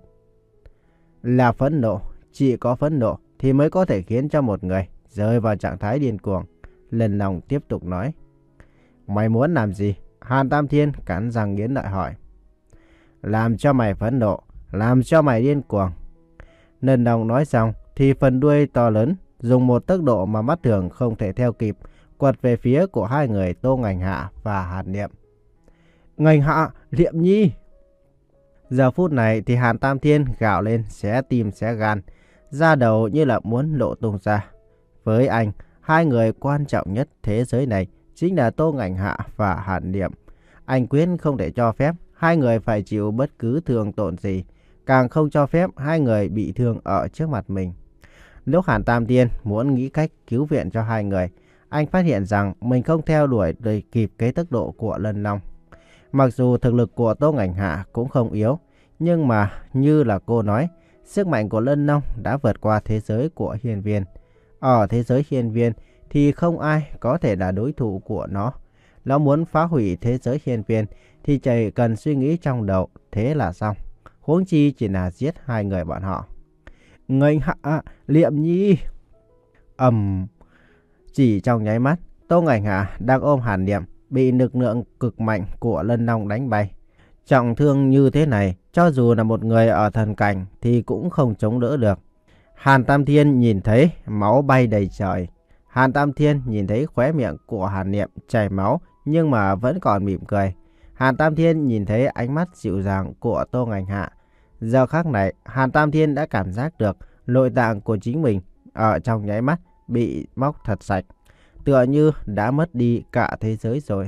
Là phẫn nộ, chỉ có phẫn nộ thì mới có thể khiến cho một người rơi vào trạng thái điên cuồng. Lân Long tiếp tục nói. Mày muốn làm gì? Hàn Tam Thiên cắn răng nghiến lợi hỏi. Làm cho mày phẫn nộ, làm cho mày điên cuồng. Lân Long nói xong thì phần đuôi to lớn dùng một tốc độ mà mắt thường không thể theo kịp, quật về phía của hai người Tô Ngảnh Hạ và Hàn Niệm. Ngảnh Hạ, Niệm Nhi! Giờ phút này thì Hàn Tam Thiên gào lên xé tim xé gan, da đầu như là muốn lộ tung ra. Với anh, hai người quan trọng nhất thế giới này chính là Tô Ngảnh Hạ và Hàn Niệm. Anh quyết không để cho phép hai người phải chịu bất cứ thương tổn gì, càng không cho phép hai người bị thương ở trước mặt mình. Lúc Hàn Tam Thiên muốn nghĩ cách cứu viện cho hai người, anh phát hiện rằng mình không theo đuổi được kịp cái tốc độ của Lân Long. Mặc dù thực lực của Tô Ngảnh Hạ cũng không yếu, nhưng mà như là cô nói, sức mạnh của Lân Long đã vượt qua thế giới của hiên viên. Ở thế giới hiên viên thì không ai có thể là đối thủ của nó. Nó muốn phá hủy thế giới hiên viên thì chỉ cần suy nghĩ trong đầu, thế là xong. Huống chi chỉ là giết hai người bọn họ. Ngảnh Hạ, Niệm Nhi! Ầm! Chỉ trong nháy mắt, Tô Ngảnh Hạ đang ôm Hàn Niệm bị lực lượng cực mạnh của Lân Long đánh bay. Trọng thương như thế này, cho dù là một người ở thần cảnh thì cũng không chống đỡ được. Hàn Tam Thiên nhìn thấy máu bay đầy trời. Hàn Tam Thiên nhìn thấy khóe miệng của Hàn Niệm chảy máu nhưng mà vẫn còn mỉm cười. Hàn Tam Thiên nhìn thấy ánh mắt dịu dàng của Tô Ngảnh Hạ. Giờ khắc này, Hàn Tam Thiên đã cảm giác được nội tạng của chính mình ở trong nháy mắt bị móc thật sạch, tựa như đã mất đi cả thế giới rồi.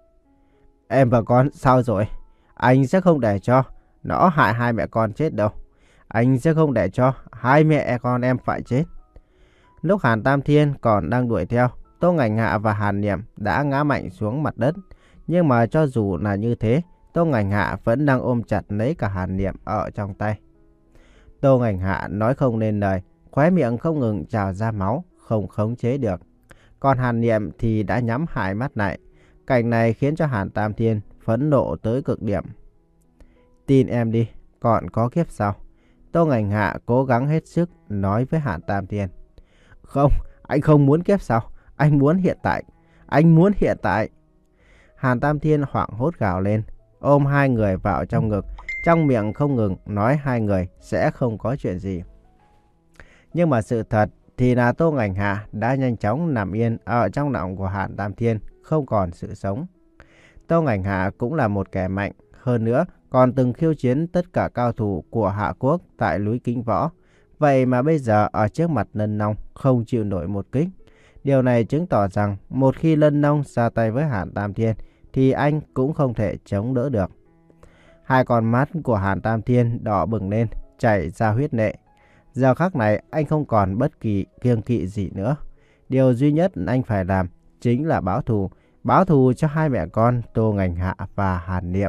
Em và con sao rồi? Anh sẽ không để cho nó hại hai mẹ con chết đâu. Anh sẽ không để cho hai mẹ con em phải chết. Lúc Hàn Tam Thiên còn đang đuổi theo, Tô Ngảnh Hạ và Hàn Niệm đã ngã mạnh xuống mặt đất. Nhưng mà cho dù là như thế, Tô Ngành Hạ vẫn đang ôm chặt lấy cả Hàn Niệm ở trong tay. Tô Ngành Hạ nói không nên lời, khóe miệng không ngừng trào ra máu, không khống chế được. Còn Hàn Niệm thì đã nhắm hai mắt lại. Cảnh này khiến cho Hàn Tam Thiên phẫn nộ tới cực điểm. Tin em đi, còn có kiếp sau. Tô Ngành Hạ cố gắng hết sức nói với Hàn Tam Thiên. Không, anh không muốn kiếp sau, anh muốn hiện tại, anh muốn hiện tại. Hàn Tam Thiên hoảng hốt gào lên, ôm hai người vào trong ngực, trong miệng không ngừng nói hai người sẽ không có chuyện gì. Nhưng mà sự thật thì là Tô Ngành Hạ đã nhanh chóng nằm yên ở trong lòng của Hàn Tam Thiên, không còn sự sống. Tô Ngành Hạ cũng là một kẻ mạnh, hơn nữa còn từng khiêu chiến tất cả cao thủ của Hạ Quốc tại núi Kính Võ. Vậy mà bây giờ ở trước mặt Lân Long không chịu nổi một kích. Điều này chứng tỏ rằng một khi Lân Long ra tay với Hàn Tam Thiên thì anh cũng không thể chống đỡ được. Hai con mắt của Hàn Tam Thiên đỏ bừng lên, chảy ra huyết lệ. Giờ khắc này anh không còn bất kỳ kiêng kỵ gì nữa. Điều duy nhất anh phải làm chính là báo thù, báo thù cho hai mẹ con Tô Ngành Hạ và Hàn Niệm.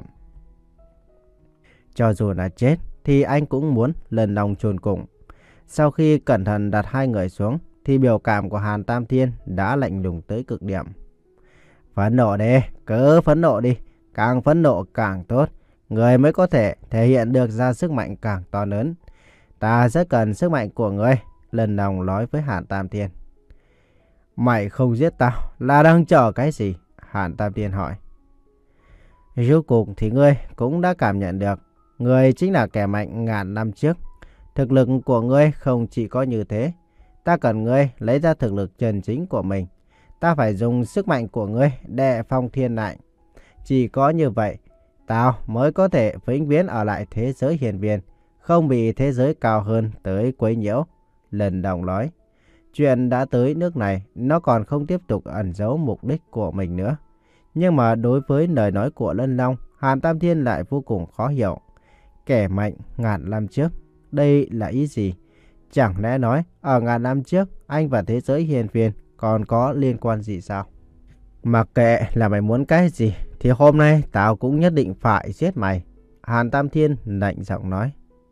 Cho dù là chết thì anh cũng muốn Lân Long chôn cùng. Sau khi cẩn thận đặt hai người xuống thì biểu cảm của Hàn Tam Thiên đã lạnh lùng tới cực điểm. Phẫn nộ đi, cứ phẫn nộ đi, càng phẫn nộ càng tốt. Người mới có thể thể hiện được ra sức mạnh càng to lớn. Ta rất cần sức mạnh của ngươi, Lân Long nói với Hàn Tam Thiên. Mày không giết tao là đang chờ cái gì? Hàn Tam Thiên hỏi. Rốt cuộc thì ngươi cũng đã cảm nhận được, ngươi chính là kẻ mạnh ngàn năm trước. Thực lực của ngươi không chỉ có như thế. Ta cần ngươi lấy ra thực lực chân chính của mình. Ta phải dùng sức mạnh của ngươi để phong thiên lại. Chỉ có như vậy, tao mới có thể vĩnh viễn ở lại thế giới hiền viên, không bị thế giới cao hơn tới quấy nhiễu. Lân Long nói. Chuyện đã tới nước này, nó còn không tiếp tục ẩn giấu mục đích của mình nữa. Nhưng mà đối với lời nói của Lân Long, Hàn Tam Thiên lại vô cùng khó hiểu. Kẻ mạnh ngàn năm trước, đây là ý gì? Chẳng lẽ nói ở ngàn năm trước anh và thế giới hiền viên còn có liên quan gì sao? Mặc kệ là mày muốn cái gì thì hôm nay tao cũng nhất định phải giết mày. Hàn Tam Thiên lạnh giọng nói.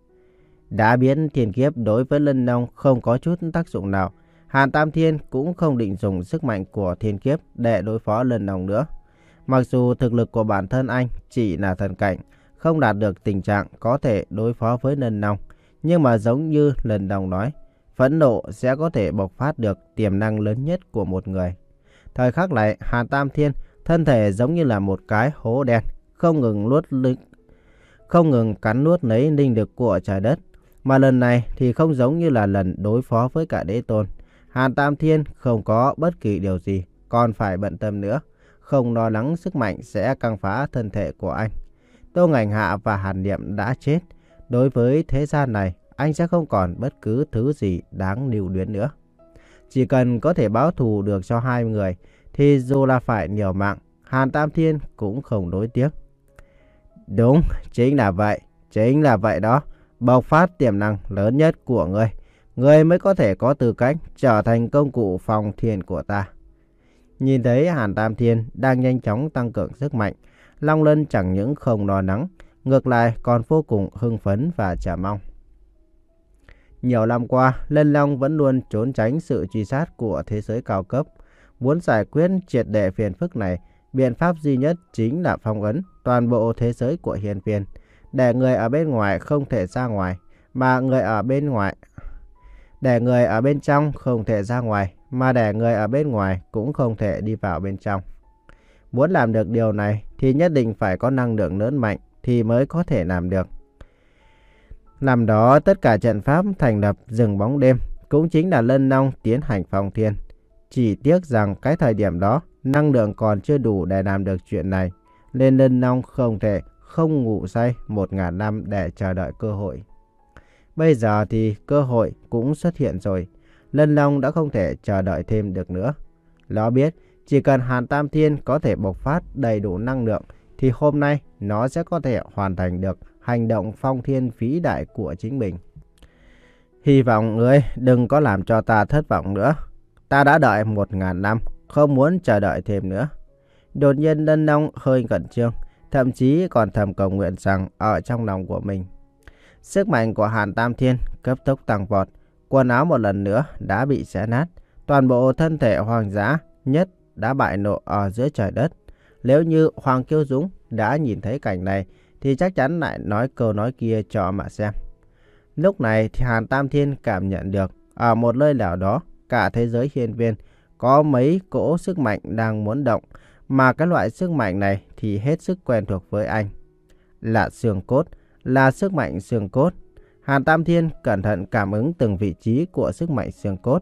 Đã biến thiên kiếp đối với Lân Long không có chút tác dụng nào, Hàn Tam Thiên cũng không định dùng sức mạnh của thiên kiếp để đối phó Lân Long nữa. Mặc dù thực lực của bản thân anh chỉ là thần cảnh, không đạt được tình trạng có thể đối phó với Lân Long, nhưng mà giống như Lân Long nói, phẫn nộ sẽ có thể bộc phát được tiềm năng lớn nhất của một người. Thời khắc này, Hàn Tam Thiên thân thể giống như là một cái hố đen, không ngừng nuốt linh, không ngừng cắn nuốt lấy linh lực của trời đất. Mà lần này thì không giống như là lần đối phó với cả Đế Tôn. Hàn Tam Thiên không có bất kỳ điều gì còn phải bận tâm nữa, không lo lắng sức mạnh sẽ căng phá thân thể của anh. Tô Ngành Hạ và Hàn Niệm đã chết. Đối với thế gian này, anh sẽ không còn bất cứ thứ gì đáng lưu luyến nữa. Chỉ cần có thể báo thù được cho hai người, thì dù là phải nhiều mạng, Hàn Tam Thiên cũng không đối tiếc. Đúng, chính là vậy, chính là vậy đó. Bộc phát tiềm năng lớn nhất của ngươi, ngươi mới có thể có tư cách trở thành công cụ phòng thiên của ta. Nhìn thấy Hàn Tam Thiên đang nhanh chóng tăng cường sức mạnh, Long Lân chẳng những không lo lắng, ngược lại còn vô cùng hưng phấn và chờ mong. Nhiều năm qua, Lân Long vẫn luôn trốn tránh sự truy sát của thế giới cao cấp. Muốn giải quyết triệt để phiền phức này, biện pháp duy nhất chính là phong ấn toàn bộ thế giới của hiền viên, để người ở bên ngoài không thể ra ngoài, mà người ở bên ngoài để người ở bên trong không thể ra ngoài, mà để người ở bên ngoài cũng không thể đi vào bên trong. Muốn làm được điều này thì nhất định phải có năng lượng lớn mạnh thì mới có thể làm được. Năm đó tất cả trận pháp thành lập rừng bóng đêm cũng chính là Lân Long tiến hành phong thiên. Chỉ tiếc rằng cái thời điểm đó năng lượng còn chưa đủ để làm được chuyện này, nên Lân Long không thể không ngủ say một ngàn năm để chờ đợi cơ hội. Bây giờ thì cơ hội cũng xuất hiện rồi. Lân Long đã không thể chờ đợi thêm được nữa. Nó biết chỉ cần Hàn Tam Thiên có thể bộc phát đầy đủ năng lượng thì hôm nay nó sẽ có thể hoàn thành được hành động phong thiên vĩ đại của chính mình. Hy vọng ngươi đừng có làm cho ta thất vọng nữa. Ta đã đợi một ngàn năm, không muốn chờ đợi thêm nữa. Đột nhiên Lân Long hơi khẩn trương, thậm chí còn thầm cầu nguyện rằng ở trong lòng của mình. Sức mạnh của Hàn Tam Thiên cấp tốc tăng vọt, quần áo một lần nữa đã bị xé nát, toàn bộ thân thể hoang dã nhất đã bại lộ ở giữa trời đất. Nếu như Hoàng Kiêu Dũng đã nhìn thấy cảnh này thì chắc chắn lại nói câu nói kia cho mà xem. Lúc này thì Hàn Tam Thiên cảm nhận được ở một nơi nào đó cả thế giới hiên viên có mấy cỗ sức mạnh đang muốn động, mà cái loại sức mạnh này thì hết sức quen thuộc với anh. Là xương cốt, là sức mạnh xương cốt. Hàn Tam Thiên cẩn thận cảm ứng từng vị trí của sức mạnh xương cốt.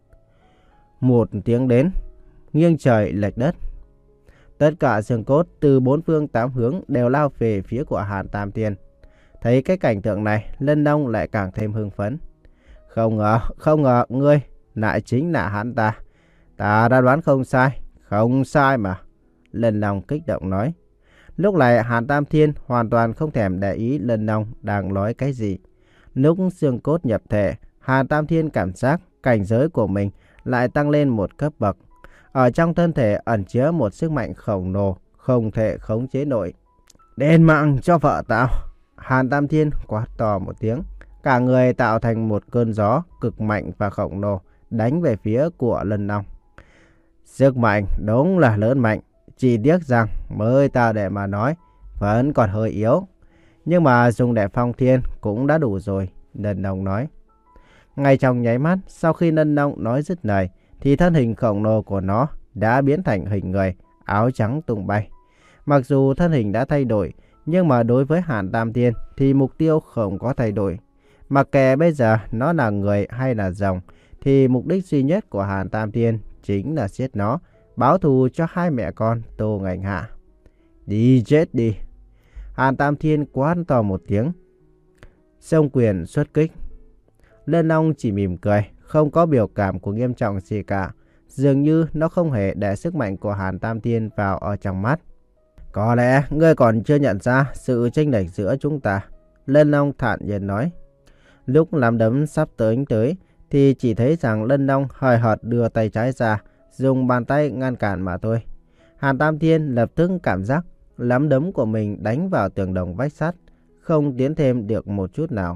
Một tiếng đến, nghiêng trời lệch đất. Tất cả xương cốt từ bốn phương tám hướng đều lao về phía của Hàn Tam Thiên. Thấy cái cảnh tượng này, Lân Long lại càng thêm hưng phấn. Không ngờ, không ngờ ngươi lại chính là hắn ta. Ta đã đoán không sai, không sai mà. Lân Long kích động nói. Lúc này Hàn Tam Thiên hoàn toàn không thèm để ý Lân Long đang nói cái gì. Lúc xương cốt nhập thể, Hàn Tam Thiên cảm giác cảnh giới của mình lại tăng lên một cấp bậc. Ở trong thân thể ẩn chứa một sức mạnh khổng lồ, không thể khống chế nổi. Đền mạng cho vợ tao! Hàn Tam Thiên quát to một tiếng. Cả người tạo thành một cơn gió cực mạnh và khổng lồ đánh về phía của Lân Long. Sức mạnh đúng là lớn mạnh. Chỉ tiếc rằng mới tao để mà nói vẫn còn hơi yếu. Nhưng mà dùng để phong thiên cũng đã đủ rồi, Lân Long nói. Ngay trong nháy mắt sau khi Lân Long nói dứt lời thì thân hình khổng lồ của nó đã biến thành hình người, áo trắng tung bay. Mặc dù thân hình đã thay đổi, nhưng mà đối với Hàn Tam Thiên thì mục tiêu không có thay đổi. Mặc kệ bây giờ nó là người hay là rồng, thì mục đích duy nhất của Hàn Tam Thiên chính là giết nó, báo thù cho hai mẹ con Tô Ngạnh Hạ. Đi chết đi! Hàn Tam Thiên quát to một tiếng, xông quyền xuất kích. Lân Long chỉ mỉm cười, không có biểu cảm của nghiêm trọng gì cả. Dường như nó không hề để sức mạnh của Hàn Tam Thiên vào ở trong mắt. Có lẽ ngươi còn chưa nhận ra sự chênh lệch giữa chúng ta, Lân Long thản nhiên nói. Lúc nắm đấm sắp tới tới thì chỉ thấy rằng Lân Long hời hợt đưa tay trái ra, dùng bàn tay ngăn cản mà thôi. Hàn Tam Thiên lập tức cảm giác nắm đấm của mình đánh vào tường đồng vách sắt, không tiến thêm được một chút nào.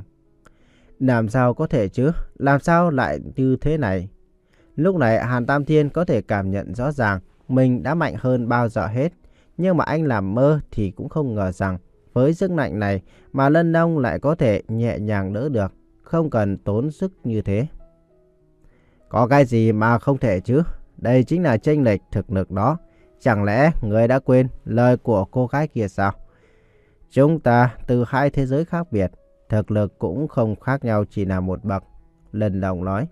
Làm sao có thể chứ? Làm sao lại như thế này? Lúc này Hàn Tam Thiên có thể cảm nhận rõ ràng mình đã mạnh hơn bao giờ hết. Nhưng mà anh làm mơ thì cũng không ngờ rằng với sức mạnh này mà Lân Long lại có thể nhẹ nhàng đỡ được, không cần tốn sức như thế. Có cái gì mà không thể chứ? Đây chính là chênh lệch thực lực đó. Chẳng lẽ người đã quên lời của cô gái kia sao? Chúng ta từ hai thế giới khác biệt, thực lực cũng không khác nhau chỉ là một bậc, Lân Long nói.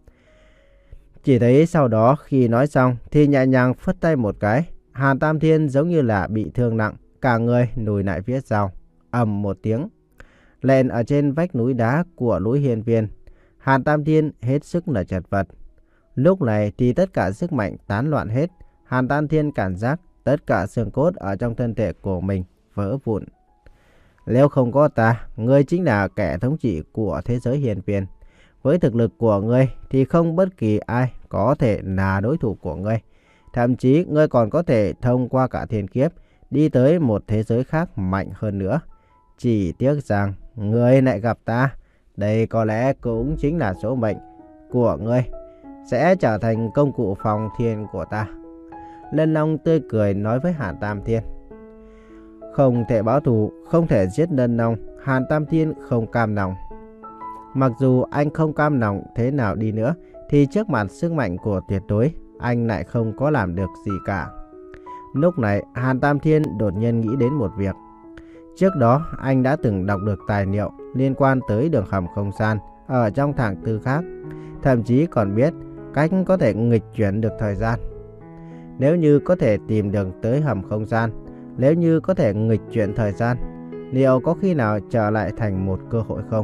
Chỉ thấy sau đó khi nói xong thì nhẹ nhàng phất tay một cái. Hàn Tam Thiên giống như là bị thương nặng, cả người lùi lại phía sau. Ầm một tiếng, lên ở trên vách núi đá của núi Hiên Viên. Hàn Tam Thiên hết sức là chật vật. Lúc này thì tất cả sức mạnh tán loạn hết. Hàn Tam Thiên cảm giác tất cả xương cốt ở trong thân thể của mình vỡ vụn. Nếu không có ta, ngươi chính là kẻ thống trị của thế giới Hiên Viên. Với thực lực của ngươi thì không bất kỳ ai có thể là đối thủ của ngươi. Thậm chí ngươi còn có thể thông qua cả thiên kiếp đi tới một thế giới khác mạnh hơn nữa. Chỉ tiếc rằng ngươi lại gặp ta. Đây có lẽ cũng chính là số mệnh của ngươi, sẽ trở thành công cụ phòng thiên của ta. Lân Long tươi cười nói với Hàn Tam Thiên. Không thể báo thù, không thể giết Lân Long, Hàn Tam Thiên không cam lòng. Mặc dù anh không cam lòng thế nào đi nữa thì trước mặt sức mạnh của tuyệt đối, anh lại không có làm được gì cả. Lúc này Hàn Tam Thiên đột nhiên nghĩ đến một việc. Trước đó anh đã từng đọc được tài liệu liên quan tới đường hầm không gian ở trong thảng tư khác. Thậm chí còn biết cách có thể nghịch chuyển được thời gian. Nếu như có thể tìm được tới hầm không gian, nếu như có thể nghịch chuyển thời gian, liệu có khi nào trở lại thành một cơ hội không?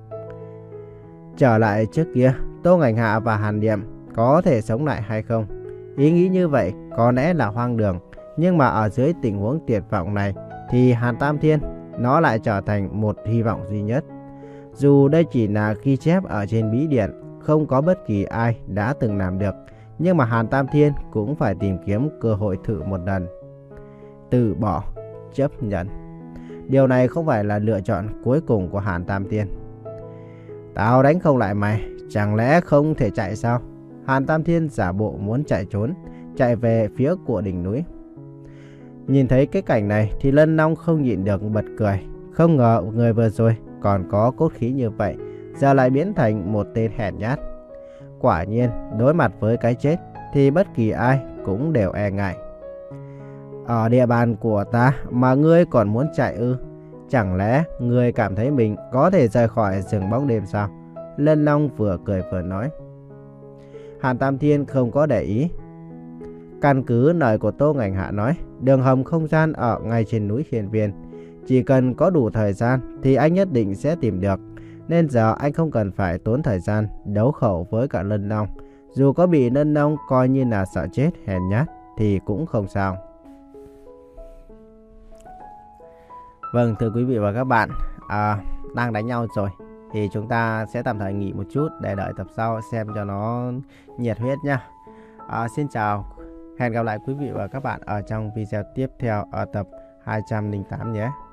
Trở lại trước kia, Tô Ngạnh Hạ và Hàn Điệm có thể sống lại hay không? Ý nghĩ như vậy có lẽ là hoang đường, nhưng mà ở dưới tình huống tuyệt vọng này thì Hàn Tam Thiên nó lại trở thành một hy vọng duy nhất. Dù đây chỉ là ghi chép ở trên bí điển, không có bất kỳ ai đã từng làm được, nhưng mà Hàn Tam Thiên cũng phải tìm kiếm cơ hội thử một lần. từ bỏ, chấp nhận. Điều này không phải là lựa chọn cuối cùng của Hàn Tam Thiên. Tao đánh không lại mày, chẳng lẽ không thể chạy sao? Hàn Tam Thiên giả bộ muốn chạy trốn, chạy về phía của đỉnh núi. Nhìn thấy cái cảnh này thì Lân Long không nhịn được bật cười. Không ngờ người vừa rồi còn có cốt khí như vậy, giờ lại biến thành một tên hèn nhát. Quả nhiên, đối mặt với cái chết thì bất kỳ ai cũng đều e ngại. Ở địa bàn của ta mà ngươi còn muốn chạy ư? Chẳng lẽ ngươi cảm thấy mình có thể rời khỏi rừng bóng đêm sao? Lân Long vừa cười vừa nói. Hàn Tam Thiên không có để ý. Căn cứ lời của Tô Ngành Hạ nói, đường hầm không gian ở ngay trên núi Hiên Viên. Chỉ cần có đủ thời gian thì anh nhất định sẽ tìm được. Nên giờ anh không cần phải tốn thời gian đấu khẩu với cả Lân Long. Dù có bị Lân Long coi như là sợ chết hèn nhát thì cũng không sao. Vâng, thưa quý vị và các bạn, à, đang đánh nhau rồi thì chúng ta sẽ tạm thời nghỉ một chút để đợi tập sau xem cho nó nhiệt huyết nha. À, xin chào, hẹn gặp lại quý vị và các bạn ở trong video tiếp theo ở tập hai trăm lẻ tám nhé.